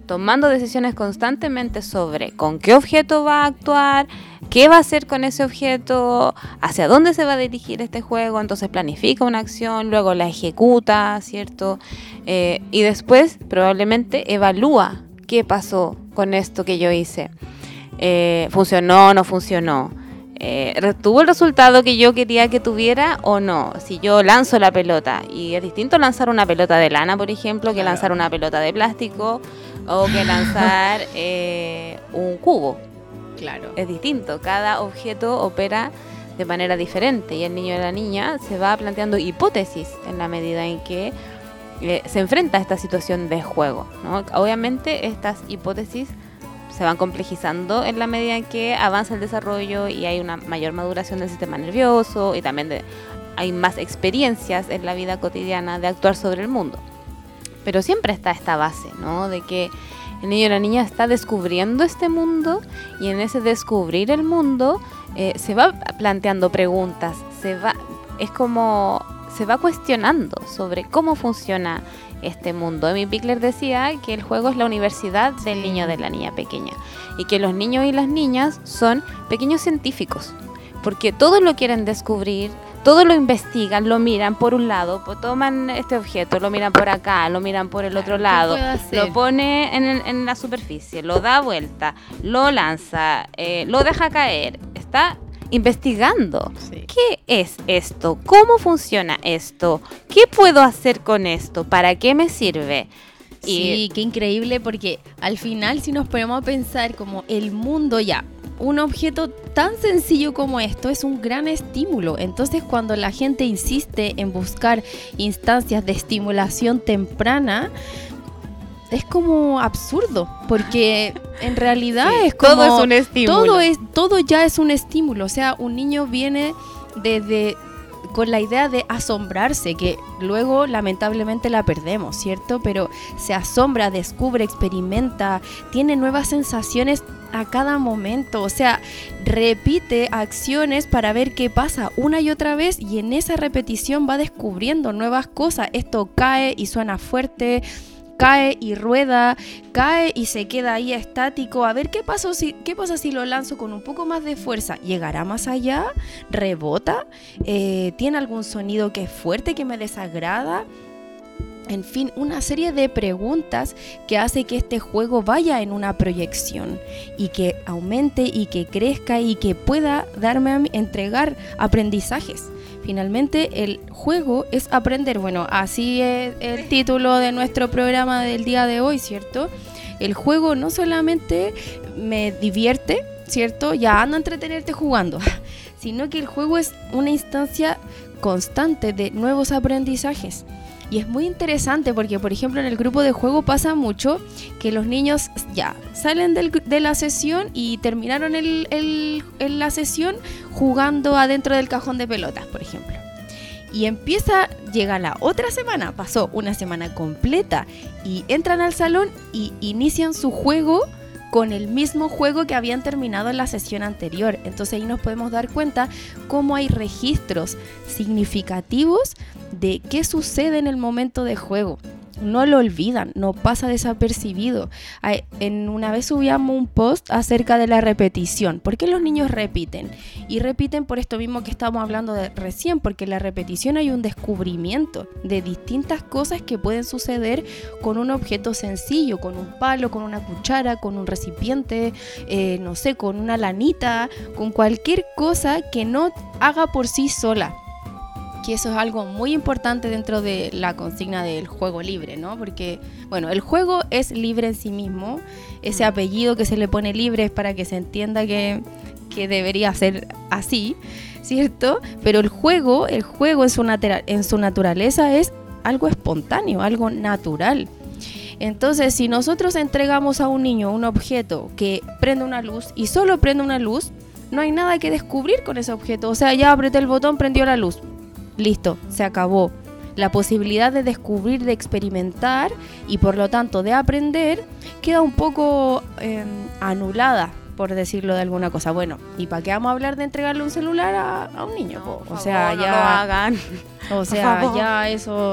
tomando decisiones constantemente sobre con qué objeto va a actuar, qué va a hacer con ese objeto, hacia dónde se va a dirigir este juego. Entonces planifica una acción, luego la ejecuta, ¿cierto? Eh, y después probablemente evalúa qué pasó con esto que yo hice. Eh, ¿Funcionó o no funcionó? Eh, ¿Tuvo el resultado que yo quería que tuviera o no? Si yo lanzo la pelota, y es distinto lanzar una pelota de lana, por ejemplo, que lanzar una pelota de plástico o que lanzar eh, un cubo. Claro. Es distinto, cada objeto opera de manera diferente y el niño y la niña se va planteando hipótesis en la medida en que eh, se enfrenta a esta situación de juego, ¿no? Obviamente estas hipótesis se van complejizando en la medida en que avanza el desarrollo y hay una mayor maduración del sistema nervioso y también de, hay más experiencias en la vida cotidiana de actuar sobre el mundo. Pero siempre está esta base, ¿no? De que el niño y la niña está descubriendo este mundo y en ese descubrir el mundo eh, se va planteando preguntas, se va, es como se va cuestionando sobre cómo funciona este mundo. Amy Pickler decía que el juego es la universidad del niño o de la niña pequeña y que los niños y las niñas son pequeños científicos porque todo lo quieren descubrir, todo lo investigan, lo miran por un lado, toman este objeto, lo miran por acá, lo miran por el otro lado, lo pone en, el, en la superficie, lo da vuelta, lo lanza, eh, lo deja caer, está investigando. Sí. ¿Qué es esto? ¿Cómo funciona esto? ¿Qué puedo hacer con esto? ¿Para qué me sirve? Y sí, qué increíble, porque al final si nos ponemos a pensar como el mundo ya, un objeto tan sencillo como esto es un gran estímulo. Entonces cuando la gente insiste en buscar instancias de estimulación temprana, es como absurdo, porque en realidad sí, es como todo es un estímulo. Todo es, todo ya es un estímulo. O sea, un niño viene desde con la idea de asombrarse, que luego lamentablemente la perdemos, ¿cierto? Pero se asombra, descubre, experimenta, tiene nuevas sensaciones a cada momento. O sea, repite acciones para ver qué pasa una y otra vez, y en esa repetición va descubriendo nuevas cosas. Esto cae y suena fuerte, cae y rueda, cae y se queda ahí estático. A ver qué pasa si, qué pasa si lo lanzo con un poco más de fuerza. ¿Llegará más allá? ¿Rebota? Eh, ¿Tiene algún sonido que es fuerte, que me desagrada? En fin, una serie de preguntas que hace que este juego vaya en una proyección y que aumente y que crezca y que pueda darme a mí, entregar aprendizajes. Finalmente, el juego es aprender. Bueno, así es el título de nuestro programa del día de hoy, ¿cierto? El juego no solamente me divierte, ¿cierto? Ya ando a entretenerte jugando, sino que el juego es una instancia constante de nuevos aprendizajes. Y es muy interesante porque, por ejemplo, en el grupo de juego pasa mucho que los niños ya salen del, de la sesión y terminaron el, el, el, la sesión jugando adentro del cajón de pelotas, por ejemplo. Y empieza, llega la otra semana, pasó una semana completa y entran al salón y inician su juego con el mismo juego que habían terminado en la sesión anterior. Entonces ahí nos podemos dar cuenta cómo hay registros significativos de qué sucede en el momento de juego. No lo olvidan, no pasa desapercibido. En una vez subíamos un post acerca de la repetición. ¿Por qué los niños repiten? Y repiten por esto mismo que estamos hablando de recién, porque en la repetición hay un descubrimiento de distintas cosas que pueden suceder con un objeto sencillo, con un palo, con una cuchara, con un recipiente, eh, no sé, con una lanita, con cualquier cosa que no haga por sí sola. Que eso es algo muy importante dentro de la consigna del juego libre, ¿no? Porque, bueno, el juego es libre en sí mismo. Ese apellido que se le pone libre es para que se entienda que, que debería ser así, ¿cierto? Pero el juego, el juego en su, natura- en su naturaleza es algo espontáneo, algo natural. Entonces, si nosotros entregamos a un niño un objeto que prende una luz y solo prende una luz, no hay nada que descubrir con ese objeto. O sea, ya apreté el botón, prendió la luz. Listo, se acabó. La posibilidad de descubrir, de experimentar y por lo tanto de aprender queda un poco eh, anulada, por decirlo de alguna cosa. Bueno, ¿y para qué vamos a hablar de entregarle un celular a, a un niño? No, o sea, favor, ya no lo hagan. O sea, ya eso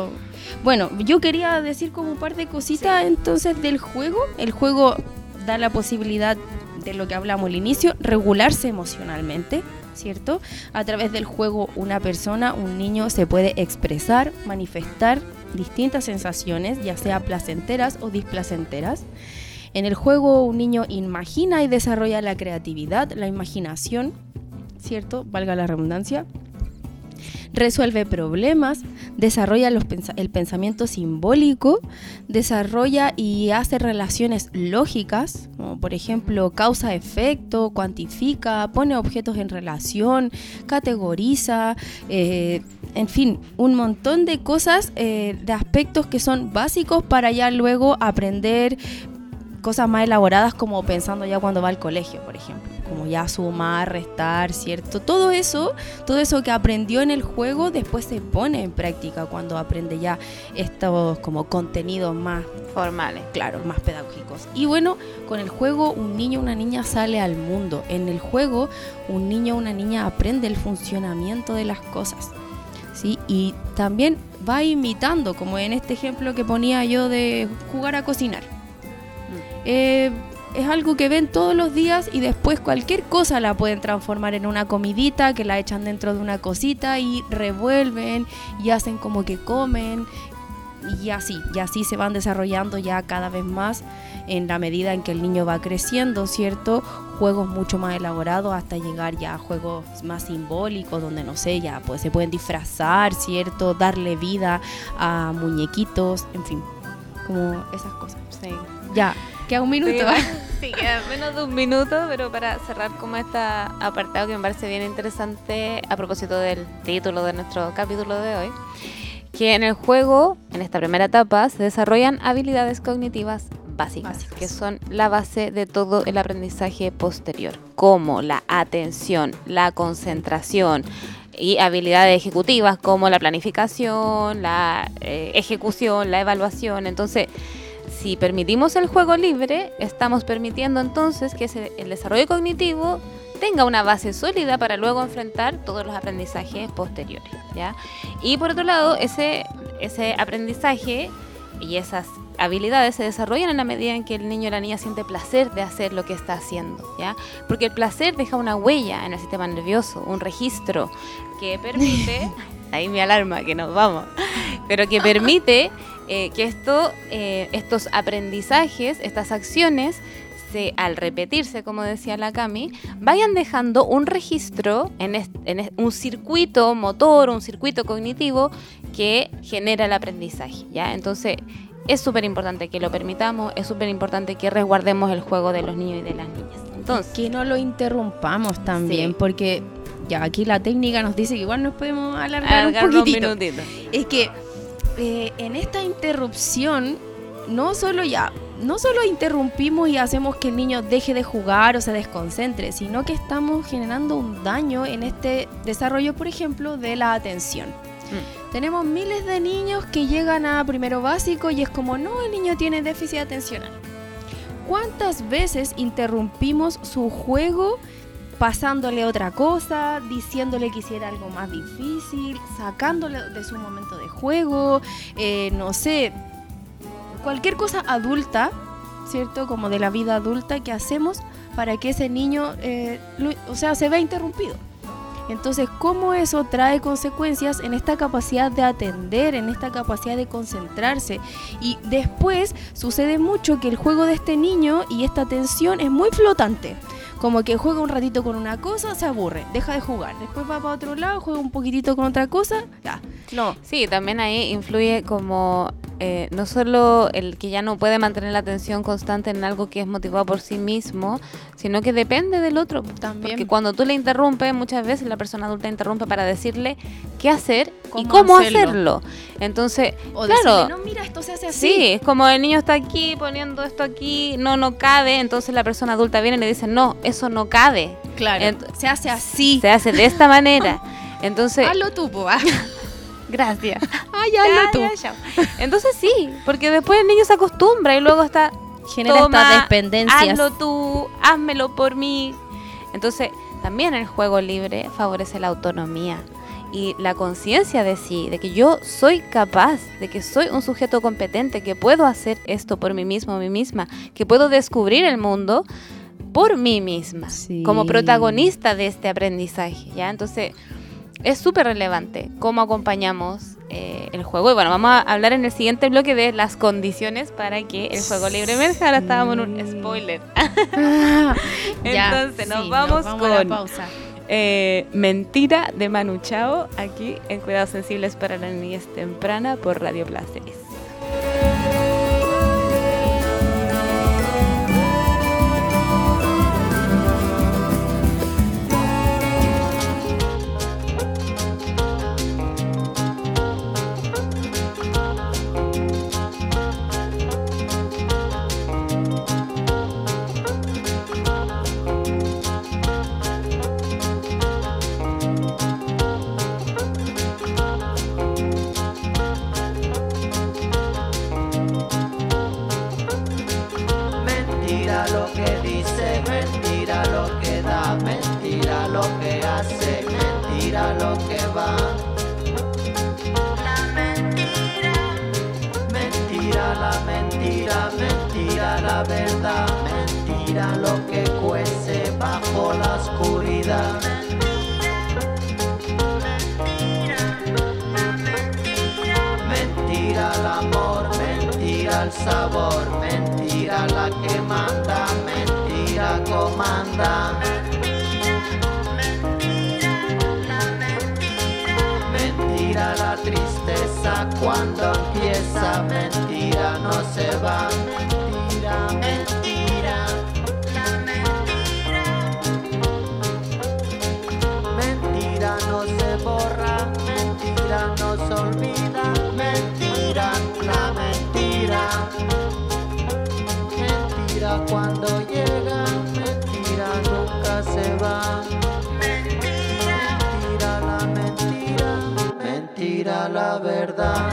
Bueno, yo quería decir como un par de cositas sí. entonces del juego. El juego da la posibilidad de lo que hablamos al inicio, regularse emocionalmente, ¿cierto? A través del juego una persona, un niño se puede expresar, manifestar distintas sensaciones, ya sea placenteras o displacenteras. En el juego un niño imagina y desarrolla la creatividad, la imaginación, ¿cierto? Valga la redundancia. Resuelve problemas, desarrolla los pens- el pensamiento simbólico, desarrolla y hace relaciones lógicas, como por ejemplo causa-efecto, cuantifica, pone objetos en relación, categoriza, eh, en fin, un montón de cosas, eh, de aspectos que son básicos para ya luego aprender cosas más elaboradas, como pensando ya cuando va al colegio, por ejemplo, como ya sumar, restar, ¿cierto? Todo eso, todo eso que aprendió en el juego después se pone en práctica cuando aprende ya estos como contenidos más formales, claro, más pedagógicos. Y bueno, con el juego un niño o una niña sale al mundo. En el juego un niño o una niña aprende el funcionamiento de las cosas, ¿sí? Y también va imitando, como en este ejemplo que ponía yo de jugar a cocinar. Eh, es algo que ven todos los días y después cualquier cosa la pueden transformar en una comidita que la echan dentro de una cosita y revuelven y hacen como que comen y así, y así se van desarrollando ya cada vez más en la medida en que el niño va creciendo, ¿cierto? Juegos mucho más elaborados hasta llegar ya a juegos más simbólicos donde, no sé, ya pues se pueden disfrazar, ¿cierto? Darle vida a muñequitos, en fin, como esas cosas. Sí. Ya. Queda un minuto. Sí, sí, queda menos de un minuto, pero para cerrar como este apartado que me parece bien interesante a propósito del título de nuestro capítulo de hoy, que en el juego, en esta primera etapa, se desarrollan habilidades cognitivas básicas, básicas, que son la base de todo el aprendizaje posterior, como la atención, la concentración y habilidades ejecutivas como la planificación, la eh, ejecución, la evaluación. Entonces, si permitimos el juego libre, estamos permitiendo entonces que ese, el desarrollo cognitivo tenga una base sólida para luego enfrentar todos los aprendizajes posteriores, ¿ya? Y por otro lado, ese, ese aprendizaje y esas habilidades se desarrollan en la medida en que el niño o la niña siente placer de hacer lo que está haciendo, ¿ya? Porque el placer deja una huella en el sistema nervioso, un registro que permite, ahí mi alarma que nos vamos, pero que permite eh, que esto, eh, estos aprendizajes, estas acciones, se, al repetirse, como decía la Cami, vayan dejando un registro en, est, en est, un circuito motor, un circuito cognitivo que genera el aprendizaje, ¿ya? Entonces, es súper importante que lo permitamos, es súper importante que resguardemos el juego de los niños y de las niñas. Entonces, que no lo interrumpamos también, sí, porque ya aquí la técnica nos dice que igual nos podemos alargar, alargar un poquitito. Un minutito. Es que eh, en esta interrupción no solo ya, no solo interrumpimos y hacemos que el niño deje de jugar o se desconcentre, sino que estamos generando un daño en este desarrollo, por ejemplo, de la atención. Mm. Tenemos miles de niños que llegan a primero básico y es como, no, el niño tiene déficit atencional. ¿Cuántas veces interrumpimos su juego pasándole otra cosa, diciéndole que hiciera algo más difícil, sacándole de su momento de juego, eh, no sé, cualquier cosa adulta, ¿cierto? Como de la vida adulta que hacemos para que ese niño, eh, lo, o sea, se vea interrumpido. Entonces, ¿cómo eso trae consecuencias en esta capacidad de atender, en esta capacidad de concentrarse? Y después sucede mucho que el juego de este niño y esta atención es muy flotante. Como que juega un ratito con una cosa, se aburre, deja de jugar. Después va para otro lado, juega un poquitito con otra cosa, ya. No. Sí, también ahí influye como eh, no solo el que ya no puede mantener la atención constante en algo que es motivado por sí mismo, sino que depende del otro. También. Porque cuando tú le interrumpes, muchas veces la persona adulta interrumpe para decirle qué hacer y cómo hacerlo. hacerlo. Entonces, o claro. Decirle, no, mira, esto se hace así. Sí, es como el niño está aquí poniendo esto aquí, no, no cabe. Entonces la persona adulta viene y le dice, no, eso no cabe. Claro, Ent- se hace así. Se hace de esta manera. Entonces, hazlo tú, po. Gracias. Ay, hazlo tú. Ya, ya. Entonces sí, porque después el niño se acostumbra y luego está genera estas dependencias. Hazlo tú, házmelo por mí. Entonces, también el juego libre favorece la autonomía y la conciencia de sí, de que yo soy capaz, de que soy un sujeto competente, que puedo hacer esto por mí mismo, mí misma, que puedo descubrir el mundo por mí misma, Sí. como protagonista de este aprendizaje, ¿ya? Entonces, es súper relevante cómo acompañamos eh, el juego. Y bueno, vamos a hablar en el siguiente bloque de las condiciones para que el juego libre emerja. Ahora estábamos en un spoiler. Ah, ya, Entonces, nos sí, vamos a la con pausa. eh, Mentira de Manu Chao, aquí en Cuidados Sensibles para la Niñez Temprana por Radio Placeres. Mentira lo que dice, mentira lo que da, mentira lo que hace, mentira lo que va. La mentira, mentira la mentira, mentira la verdad, mentira lo que cuece bajo la oscuridad. Mentira el amor, mentira el sabor, mentira la que manda, mentira comanda. Mentira la tristeza cuando empieza, mentira no se va. Mentira, mentira, la mentira. Mentira no se borra, mentira no se olvida, mentira, la mentira. Mentira cuando llega, mentira nunca se va. Mentira la mentira, mentira la verdad.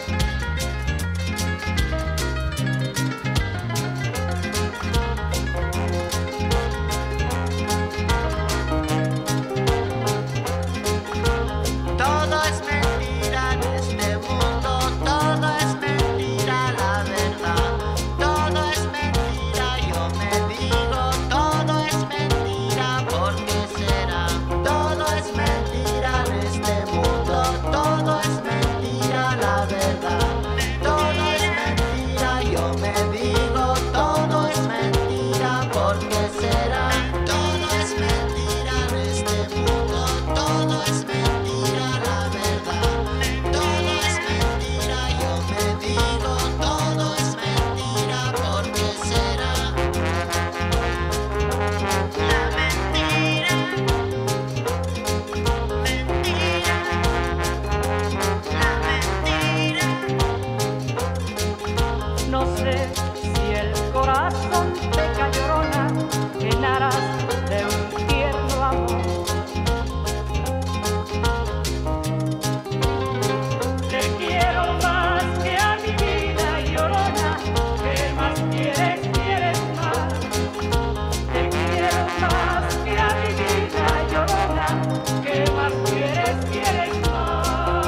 Todo es mentira en este mundo, todo es mentira la verdad. Todo es mentira, yo me digo, todo es mentira, ¿por qué será? Todo es mentira en este mundo, todo es mentira la verdad. Todo es mentira, yo me digo, todo es mentira, ¿por qué será? Todo es mentira en este mundo, todo es mentira la verdad. Todo es mentira, yo me digo, todo es mentira, ¿por qué será? La mentira, mentira, la mentira. No sé si el corazón te llorona en aras de un tierno amor. Te quiero más que a mi vida llorona, ¿qué más quieres, quieres más? Te quiero más que a mi vida llorona, ¿qué más quieres, quieres más?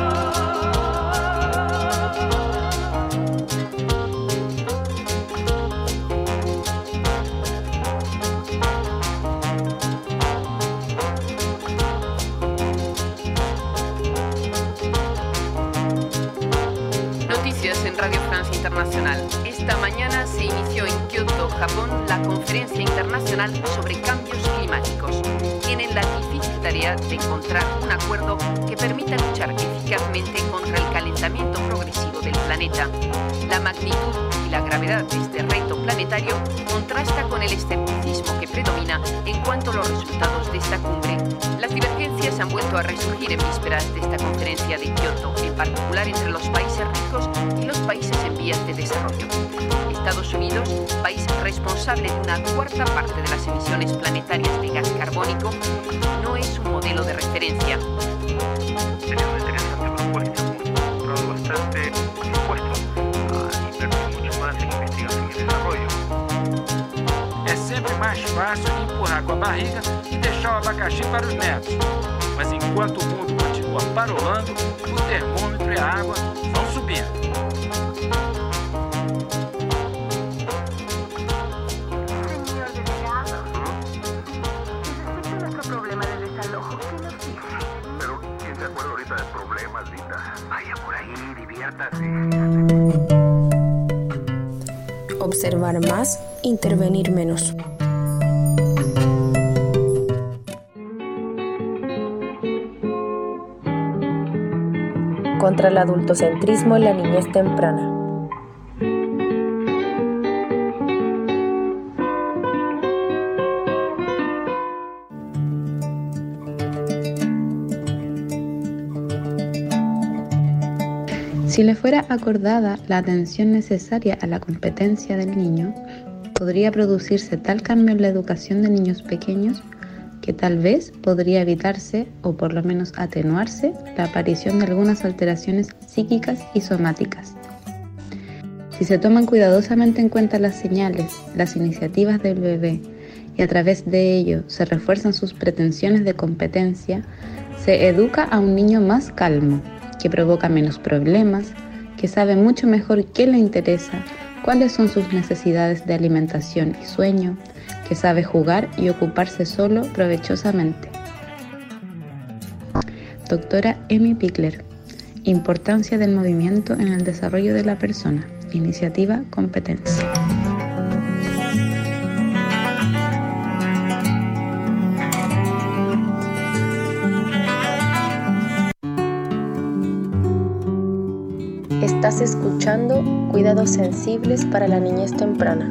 Noticias en Radio France Internacional. Esta mañana se inició en Kioto, Japón, la Conferencia Internacional sobre Cambios Climáticos. Tienen la difícil tarea de encontrar un acuerdo que permita luchar eficazmente contra el calentamiento progresivo del planeta. La magnitud y la gravedad de este reto planetario contrasta con el escepticismo que predomina en cuanto a los resultados de esta cumbre. Las divergencias han vuelto a resurgir en vísperas de esta conferencia de Kioto, en particular entre los países ricos y los países en vías de desarrollo. Estados Unidos, país responsable de una cuarta parte de las emisiones planetarias de gas carbónico, no es un modelo de referencia. Sería una interesante propuesta, un comprado bastante dispuesto a invertir mucho más en investigación y desarrollo. É sempre mais fácil empurrar com a barriga e deixar o abacaxi para os netos. Mas enquanto o mundo continua água parolando, o termômetro e a água vão subindo. Observar más, intervenir menos. Contra el adultocentrismo en la niñez temprana. Si le fuera acordada la atención necesaria a la competencia del niño, podría producirse tal cambio en la educación de niños pequeños que tal vez podría evitarse, o por lo menos atenuarse, la aparición de algunas alteraciones psíquicas y somáticas. Si se toman cuidadosamente en cuenta las señales, las iniciativas del bebé, y a través de ello se refuerzan sus pretensiones de competencia, se educa a un niño más calmo, que provoca menos problemas, que sabe mucho mejor qué le interesa, cuáles son sus necesidades de alimentación y sueño, que sabe jugar y ocuparse solo provechosamente. Doctora Amy Pickler, Importancia del movimiento en el desarrollo de la persona, Iniciativa Competencia. Estás escuchando Cuidados Sensibles para la Niñez Temprana.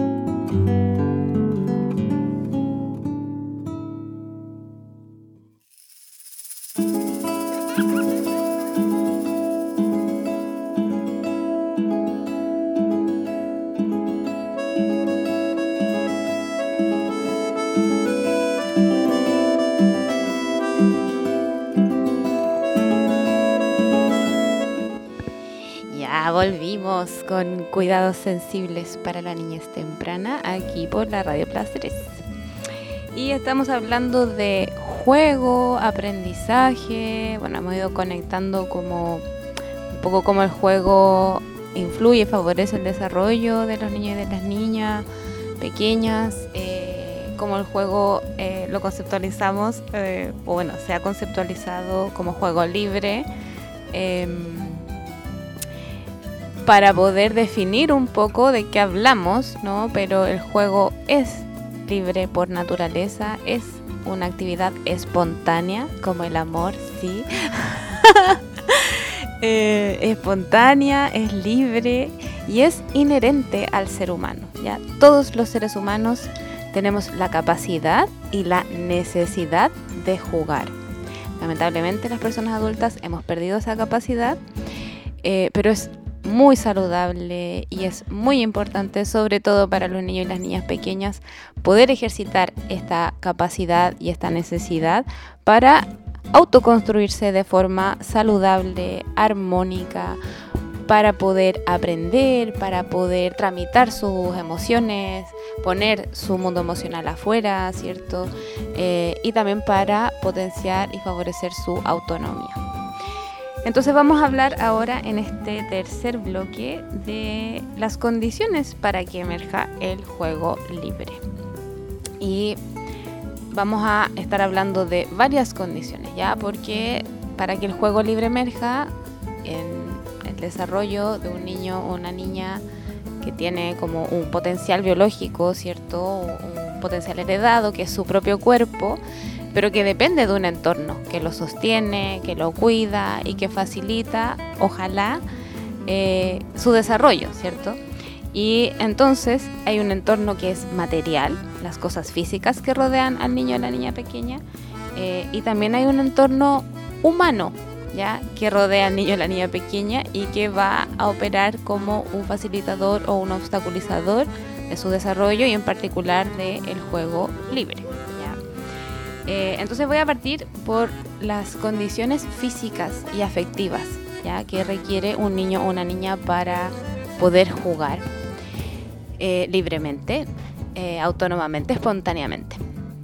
Volvimos con Cuidados Sensibles para la Niñez Temprana aquí por la Radio Placeres. Y estamos hablando de juego, aprendizaje. Bueno, hemos ido conectando como un poco cómo el juego influye, favorece el desarrollo de los niños y de las niñas pequeñas, eh, cómo el juego eh, lo conceptualizamos, eh, o bueno, se ha conceptualizado como juego libre. Eh, para poder definir un poco de qué hablamos, ¿no? Pero el juego es libre por naturaleza, es una actividad espontánea, como el amor, sí. eh, espontánea, es libre y es inherente al ser humano, ¿ya? Todos los seres humanos tenemos la capacidad y la necesidad de jugar. Lamentablemente las personas adultas hemos perdido esa capacidad, eh, pero es muy saludable y es muy importante, sobre todo para los niños y las niñas pequeñas, poder ejercitar esta capacidad y esta necesidad para autoconstruirse de forma saludable, armónica, para poder aprender, para poder tramitar sus emociones, poner su mundo emocional afuera, ¿cierto? Eh, y también para potenciar y favorecer su autonomía. Entonces vamos a hablar ahora en este tercer bloque de las condiciones para que emerja el juego libre. Y vamos a estar hablando de varias condiciones, ¿ya? Porque para que el juego libre emerja en el desarrollo de un niño o una niña que tiene como un potencial biológico, ¿cierto? Un potencial heredado, que es su propio cuerpo, pero que depende de un entorno que lo sostiene, que lo cuida y que facilita, ojalá, eh, su desarrollo, ¿cierto? Y entonces hay un entorno que es material, las cosas físicas que rodean al niño o a la niña pequeña, eh, y también hay un entorno humano, ¿ya? Que rodea al niño o a la niña pequeña y que va a operar como un facilitador o un obstaculizador de su desarrollo y en particular del juego libre. Eh, entonces voy a partir por las condiciones físicas y afectivas, ¿ya? Que requiere un niño o una niña para poder jugar eh, libremente, eh, autónomamente, espontáneamente,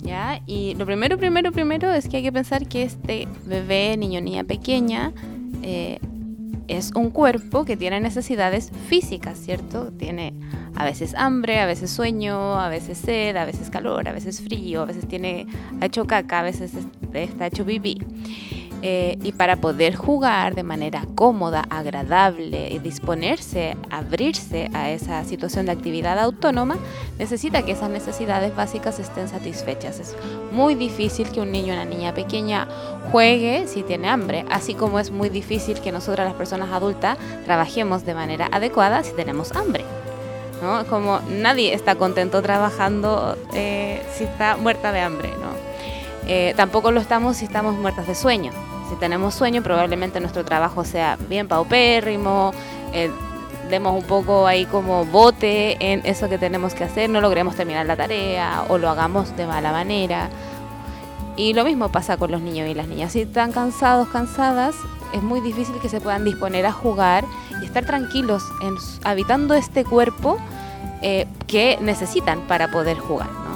¿ya? Y lo primero, primero, primero es que hay que pensar que este bebé, niño, niña pequeña, eh, es un cuerpo que tiene necesidades físicas, ¿cierto? Tiene a veces hambre, a veces sueño, a veces sed, a veces calor, a veces frío, a veces tiene, ha hecho caca, a veces está hecho pipí. Eh, y para poder jugar de manera cómoda, agradable y disponerse, abrirse a esa situación de actividad autónoma, necesita que esas necesidades básicas estén satisfechas. Es muy difícil que un niño o una niña pequeña juegue si tiene hambre, así como es muy difícil que nosotras las personas adultas trabajemos de manera adecuada si tenemos hambre, ¿no? Como nadie está contento trabajando eh, si está muerta de hambre, ¿no? Eh, tampoco lo estamos si estamos muertas de sueño. Si tenemos sueño, probablemente nuestro trabajo sea bien paupérrimo, eh, demos un poco ahí como bote en eso que tenemos que hacer, no logremos terminar la tarea o lo hagamos de mala manera. Y lo mismo pasa con los niños y las niñas. Si están cansados, cansadas, es muy difícil que se puedan disponer a jugar y estar tranquilos en, habitando este cuerpo eh, que necesitan para poder jugar, ¿no?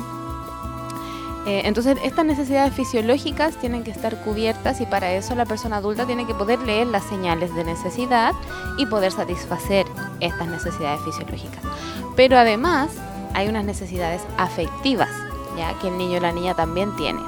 Eh, entonces estas necesidades fisiológicas tienen que estar cubiertas y para eso la persona adulta tiene que poder leer las señales de necesidad y poder satisfacer estas necesidades fisiológicas. Pero además hay unas necesidades afectivas, ya que el niño o la niña también tiene.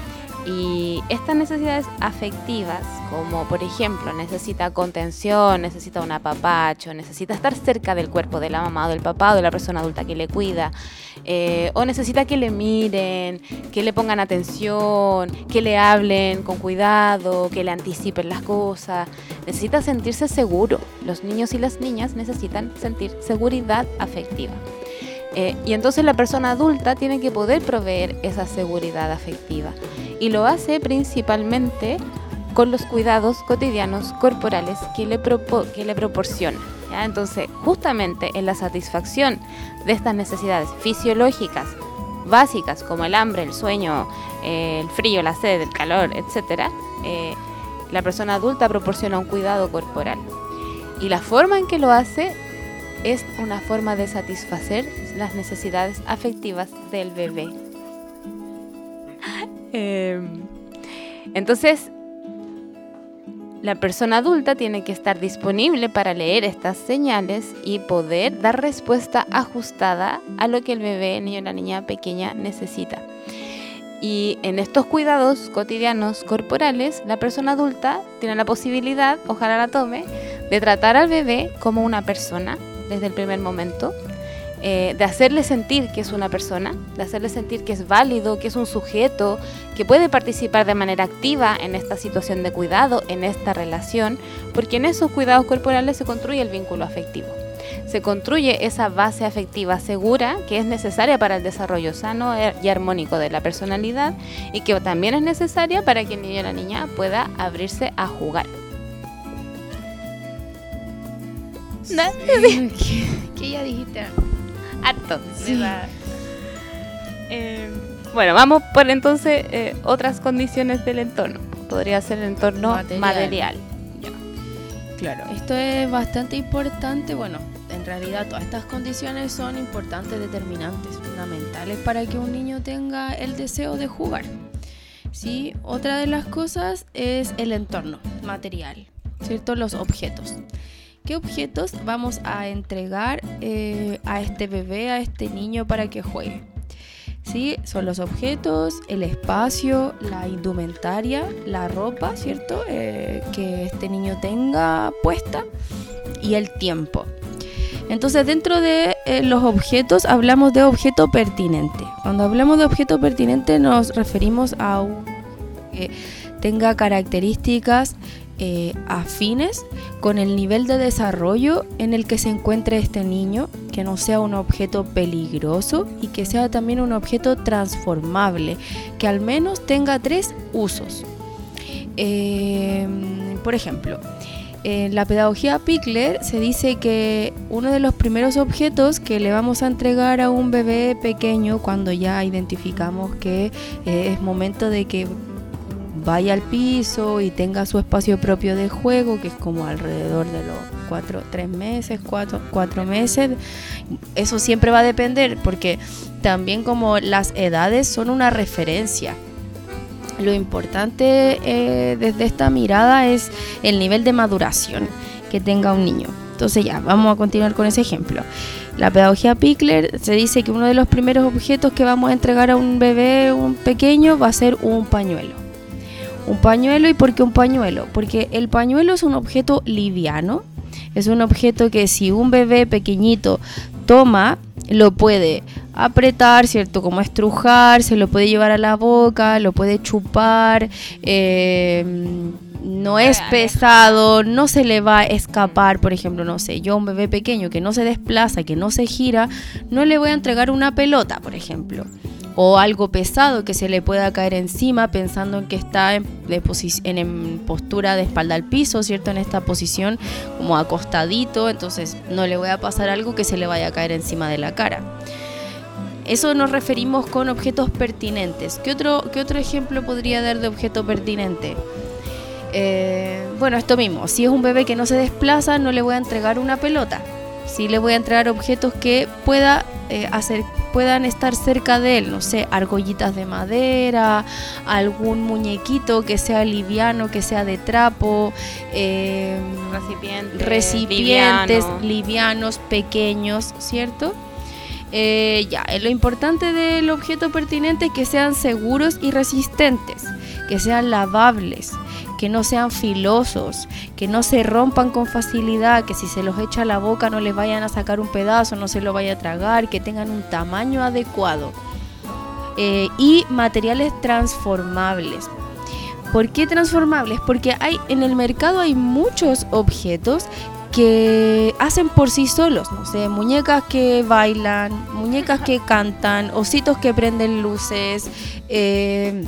Y estas necesidades afectivas, como por ejemplo necesita contención, necesita un apapacho, necesita estar cerca del cuerpo de la mamá o del papá o de la persona adulta que le cuida, eh, o necesita que le miren, que le pongan atención, que le hablen con cuidado, que le anticipen las cosas, necesita sentirse seguro. Los niños y las niñas necesitan sentir seguridad afectiva. Eh, y entonces la persona adulta tiene que poder proveer esa seguridad afectiva y lo hace principalmente con los cuidados cotidianos corporales que le, propo- que le proporciona, ¿ya? Entonces justamente en la satisfacción de estas necesidades fisiológicas básicas como el hambre, el sueño, eh, el frío, la sed, el calor, etcétera, eh, la persona adulta proporciona un cuidado corporal y la forma en que lo hace es una forma de satisfacer las necesidades afectivas del bebé. eh, entonces, la persona adulta tiene que estar disponible para leer estas señales y poder dar respuesta ajustada a lo que el bebé, el niño o la niña pequeña necesita. Y en estos cuidados cotidianos corporales, la persona adulta tiene la posibilidad, ojalá la tome, de tratar al bebé como una persona desde el primer momento, eh, de hacerle sentir que es una persona, de hacerle sentir que es válido, que es un sujeto, que puede participar de manera activa en esta situación de cuidado, en esta relación, porque en esos cuidados corporales se construye el vínculo afectivo. Se construye esa base afectiva segura que es necesaria para el desarrollo sano y armónico de la personalidad y que también es necesaria para que el niño o la niña pueda abrirse a jugar. Sí, ¿qué, ¿Qué ya dijiste? Harto. Sí. Eh, bueno, vamos por entonces eh, otras condiciones del entorno. Podría ser el entorno material. material. Ya. Claro, esto es bastante importante. Bueno, en realidad todas estas condiciones son importantes, determinantes, fundamentales para que un niño tenga el deseo de jugar. ¿Sí? Otra de las cosas es el entorno material, ¿cierto? Los objetos. ¿Qué objetos vamos a entregar eh, a este bebé, a este niño para que juegue? ¿Sí? Son los objetos, el espacio, la indumentaria, la ropa, ¿cierto? Eh, que este niño tenga puesta y el tiempo. Entonces, dentro de eh, los objetos hablamos de objeto pertinente. Cuando hablamos de objeto pertinente nos referimos a un que tenga características Eh, afines con el nivel de desarrollo en el que se encuentre este niño, que no sea un objeto peligroso y que sea también un objeto transformable, que al menos tenga tres usos. Eh, por ejemplo, en la pedagogía Pikler se dice que uno de los primeros objetos que le vamos a entregar a un bebé pequeño cuando ya identificamos que eh, es momento de que vaya al piso y tenga su espacio propio de juego, que es como alrededor de los cuatro, tres meses, cuatro, cuatro meses. Eso siempre va a depender, porque también como las edades son una referencia. Lo importante eh, desde esta mirada es el nivel de maduración que tenga un niño. Entonces ya, vamos a continuar con ese ejemplo. La pedagogía Pikler se dice que uno de los primeros objetos que vamos a entregar a un bebé, un pequeño, va a ser un pañuelo. Un pañuelo, ¿y por qué un pañuelo? Porque el pañuelo es un objeto liviano, es un objeto que si un bebé pequeñito toma, lo puede apretar, ¿cierto? Como estrujar, se lo puede llevar a la boca, lo puede chupar, eh, no es pesado, no se le va a escapar. Por ejemplo, no sé, yo a un bebé pequeño que no se desplaza, que no se gira, no le voy a entregar una pelota, por ejemplo, o algo pesado que se le pueda caer encima pensando en que está en, de posi- en, en postura de espalda al piso, ¿cierto? En esta posición como acostadito, entonces no le voy a pasar algo que se le vaya a caer encima de la cara. Eso nos referimos con objetos pertinentes. ¿Qué otro, qué otro ejemplo podría dar de objeto pertinente? Eh, bueno, esto mismo, si es un bebé que no se desplaza, no le voy a entregar una pelota. Sí le voy a entregar objetos que pueda, eh, hacer, puedan estar cerca de él, no sé, argollitas de madera, algún muñequito que sea liviano, que sea de trapo, eh, Recipiente, recipientes liviano. livianos, pequeños, ¿cierto? Eh, ya, lo importante del objeto pertinente es que sean seguros y resistentes, que sean lavables, que no sean filosos, que no se rompan con facilidad, que si se los echa a la boca no les vayan a sacar un pedazo, no se lo vaya a tragar, que tengan un tamaño adecuado. Eh, y materiales transformables. ¿Por qué transformables? Porque hay en el mercado hay muchos objetos que hacen por sí solos, no sé, muñecas que bailan, muñecas que cantan, ositos que prenden luces, eh,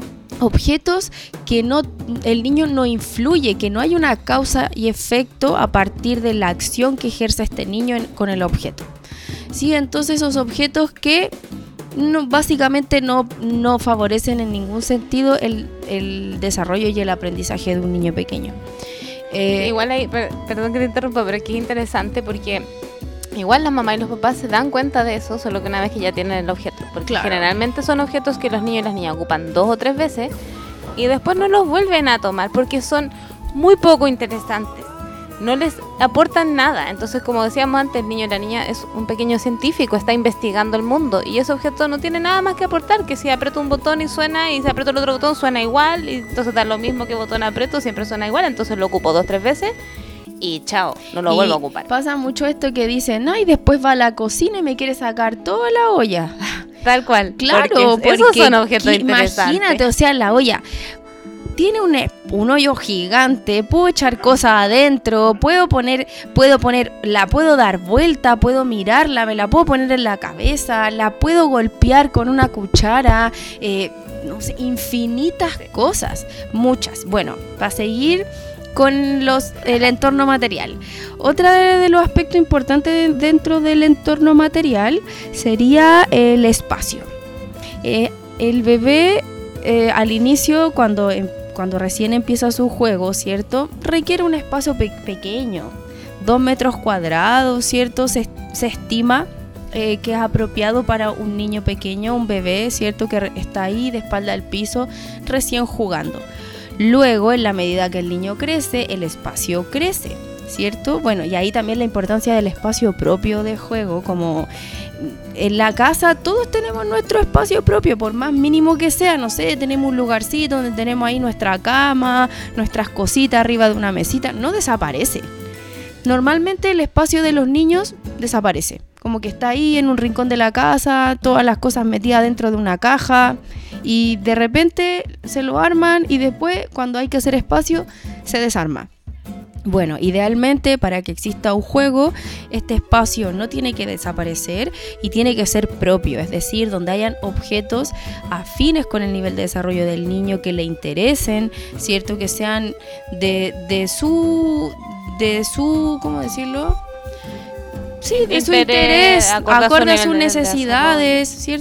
objetos que no, el niño no influye, que no hay una causa y efecto a partir de la acción que ejerce este niño en, con el objeto. Sí, entonces esos objetos que no, básicamente no, no favorecen en ningún sentido el, el desarrollo y el aprendizaje de un niño pequeño. Eh, igual hay, per, perdón que te interrumpa, pero aquí es interesante porque igual las mamás y los papás se dan cuenta de eso, solo que una vez que ya tienen el objeto, porque claro, generalmente son objetos que los niños y las niñas ocupan dos o tres veces y después no los vuelven a tomar porque son muy poco interesantes, no les aportan nada. Entonces, como decíamos antes, el niño y la niña es un pequeño científico, está investigando el mundo y ese objeto no tiene nada más que aportar, que si aprieto un botón y suena, y si aprieto el otro botón suena igual, y entonces da lo mismo que botón aprieto, siempre suena igual, entonces lo ocupo dos o tres veces y chao, no lo y vuelvo a ocupar. Pasa mucho esto que dicen, no, y después va a la cocina y me quiere sacar toda la olla. Tal cual. Claro, porque, porque esos son objetos interesantes. Imagínate, o sea, la olla tiene un, un hoyo gigante, puedo echar cosas adentro, puedo poner, puedo poner, la puedo dar vuelta, puedo mirarla, me la puedo poner en la cabeza, la puedo golpear con una cuchara, eh, no sé, infinitas cosas, muchas. Bueno, para seguir con los el entorno material. Otra de, de los aspectos importantes dentro del entorno material sería el espacio. Eh, el bebé eh, al inicio, cuando, cuando recién empieza su juego, ¿cierto? Requiere un espacio pe- pequeño, dos metros cuadrados, ¿cierto? Se, se estima eh, que es apropiado para un niño pequeño, un bebé, ¿cierto? Que está ahí de espalda al piso, recién jugando. Luego, en la medida que el niño crece, el espacio crece, ¿cierto? Bueno, y ahí también la importancia del espacio propio de juego, como en la casa todos tenemos nuestro espacio propio, por más mínimo que sea, no sé, tenemos un lugarcito donde tenemos ahí nuestra cama, nuestras cositas arriba de una mesita, no desaparece. Normalmente el espacio de los niños desaparece, como que está ahí en un rincón de la casa, todas las cosas metidas dentro de una caja, y de repente se lo arman y después, cuando hay que hacer espacio, se desarma. Bueno, idealmente para que exista un juego, este espacio no tiene que desaparecer y tiene que ser propio, es decir, donde hayan objetos afines con el nivel de desarrollo del niño, que le interesen, ¿cierto? Que sean de, de su, de su, ¿cómo decirlo? Sí, de su interés, acorde a sus necesidades, ¿cierto?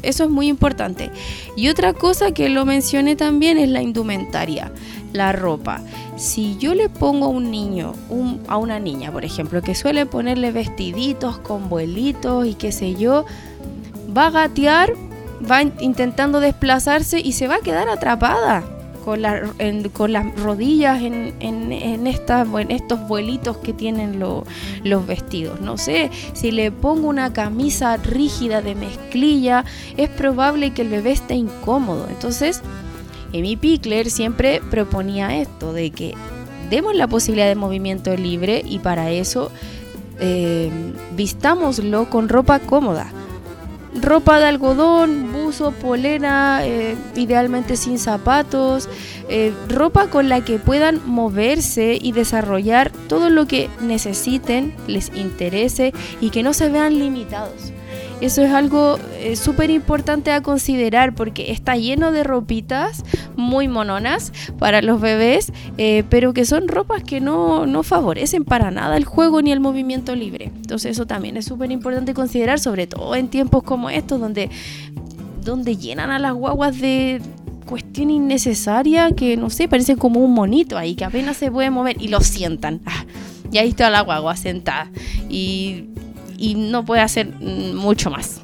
eso es muy importante. Y otra cosa que lo mencioné también es la indumentaria, la ropa. Si yo le pongo a un niño, un, a una niña, por ejemplo, que suele ponerle vestiditos con vuelitos y qué sé yo, va a gatear, va in- intentando desplazarse y se va a quedar atrapada con, la, en, con las rodillas en, en, en, esta, en estos vuelitos que tienen lo, los vestidos. No sé, si le pongo una camisa rígida de mezclilla, es probable que el bebé esté incómodo. Entonces, Amy Pickler siempre proponía esto, de que demos la posibilidad de movimiento libre y para eso eh, vistámoslo con ropa cómoda. Ropa de algodón, buzo, polera, eh, idealmente sin zapatos, eh, ropa con la que puedan moverse y desarrollar todo lo que necesiten, les interese y que no se vean limitados. Eso es algo eh, súper importante a considerar porque está lleno de ropitas muy mononas para los bebés, eh, pero que son ropas que no, no favorecen para nada el juego ni el movimiento libre. Entonces eso también es súper importante considerar, sobre todo en tiempos como estos donde, donde llenan a las guaguas de cuestión innecesaria que, no sé, parecen como un monito ahí que apenas se puede mover y lo sientan. Ah, y ahí está la guagua sentada y... y no puede hacer mucho más.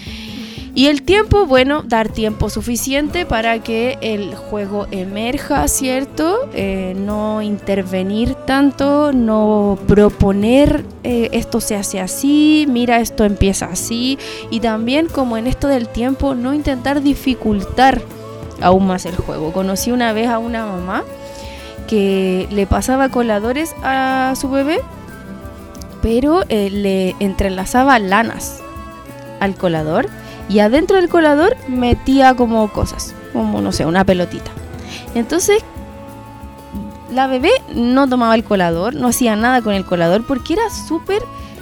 Y el tiempo, bueno, dar tiempo suficiente para que el juego emerja, ¿cierto? Eh, no intervenir tanto, no proponer eh, esto se hace así, mira, esto empieza así. Y también, como en esto del tiempo, no intentar dificultar aún más el juego. Conocí una vez a una mamá que le pasaba coladores a su bebé, pero eh, le entrelazaba lanas al colador y adentro del colador metía como cosas, como no sé, una pelotita. Entonces la bebé no tomaba el colador, no hacía nada con el colador porque era súper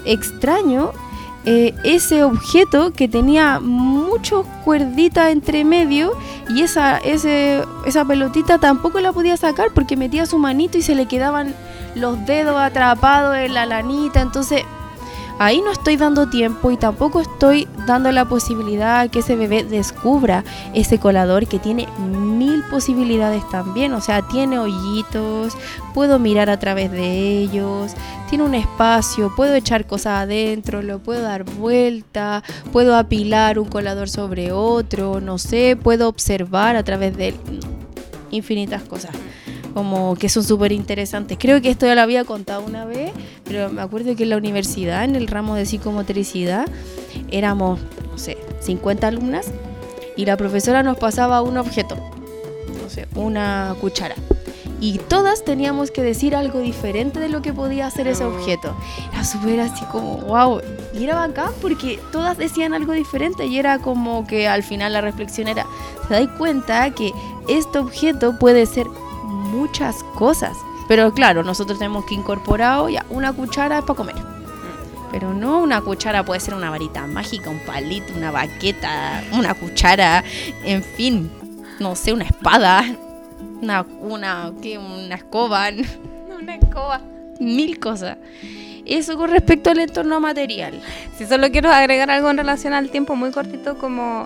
extraño eh, ese objeto que tenía mucho cuerdita entre medio y esa, ese, esa pelotita tampoco la podía sacar porque metía su manito y se le quedaban los dedos atrapados en la lanita. Entonces ahí no estoy dando tiempo y tampoco estoy dando la posibilidad a que ese bebé descubra ese colador que tiene mil posibilidades también. O sea, tiene hoyitos, puedo mirar a través de ellos, tiene un espacio, puedo echar cosas adentro, lo puedo dar vuelta, puedo apilar un colador sobre otro, no sé, puedo observar a través de él. Infinitas cosas como que son súper interesantes. Creo que esto ya lo había contado una vez, pero me acuerdo que en la universidad, en el ramo de psicomotricidad, éramos, no sé, cincuenta alumnas y la profesora nos pasaba un objeto, no sé, una cuchara. Y todas teníamos que decir algo diferente de lo que podía hacer ese objeto. Era súper así como, wow. Y era bacán porque todas decían algo diferente y era como que al final la reflexión era, ¿te das cuenta que este objeto puede ser muchas cosas? Pero claro, nosotros tenemos que incorporar ya una cuchara para comer, pero no una cuchara, puede ser una varita mágica, un palito, una baqueta, una cuchara, en fin, no sé, una espada, una una ¿qué? Una escoba, una escoba, mil cosas. Eso con respecto al entorno material. Si solo quiero agregar algo en relación al tiempo muy cortito, como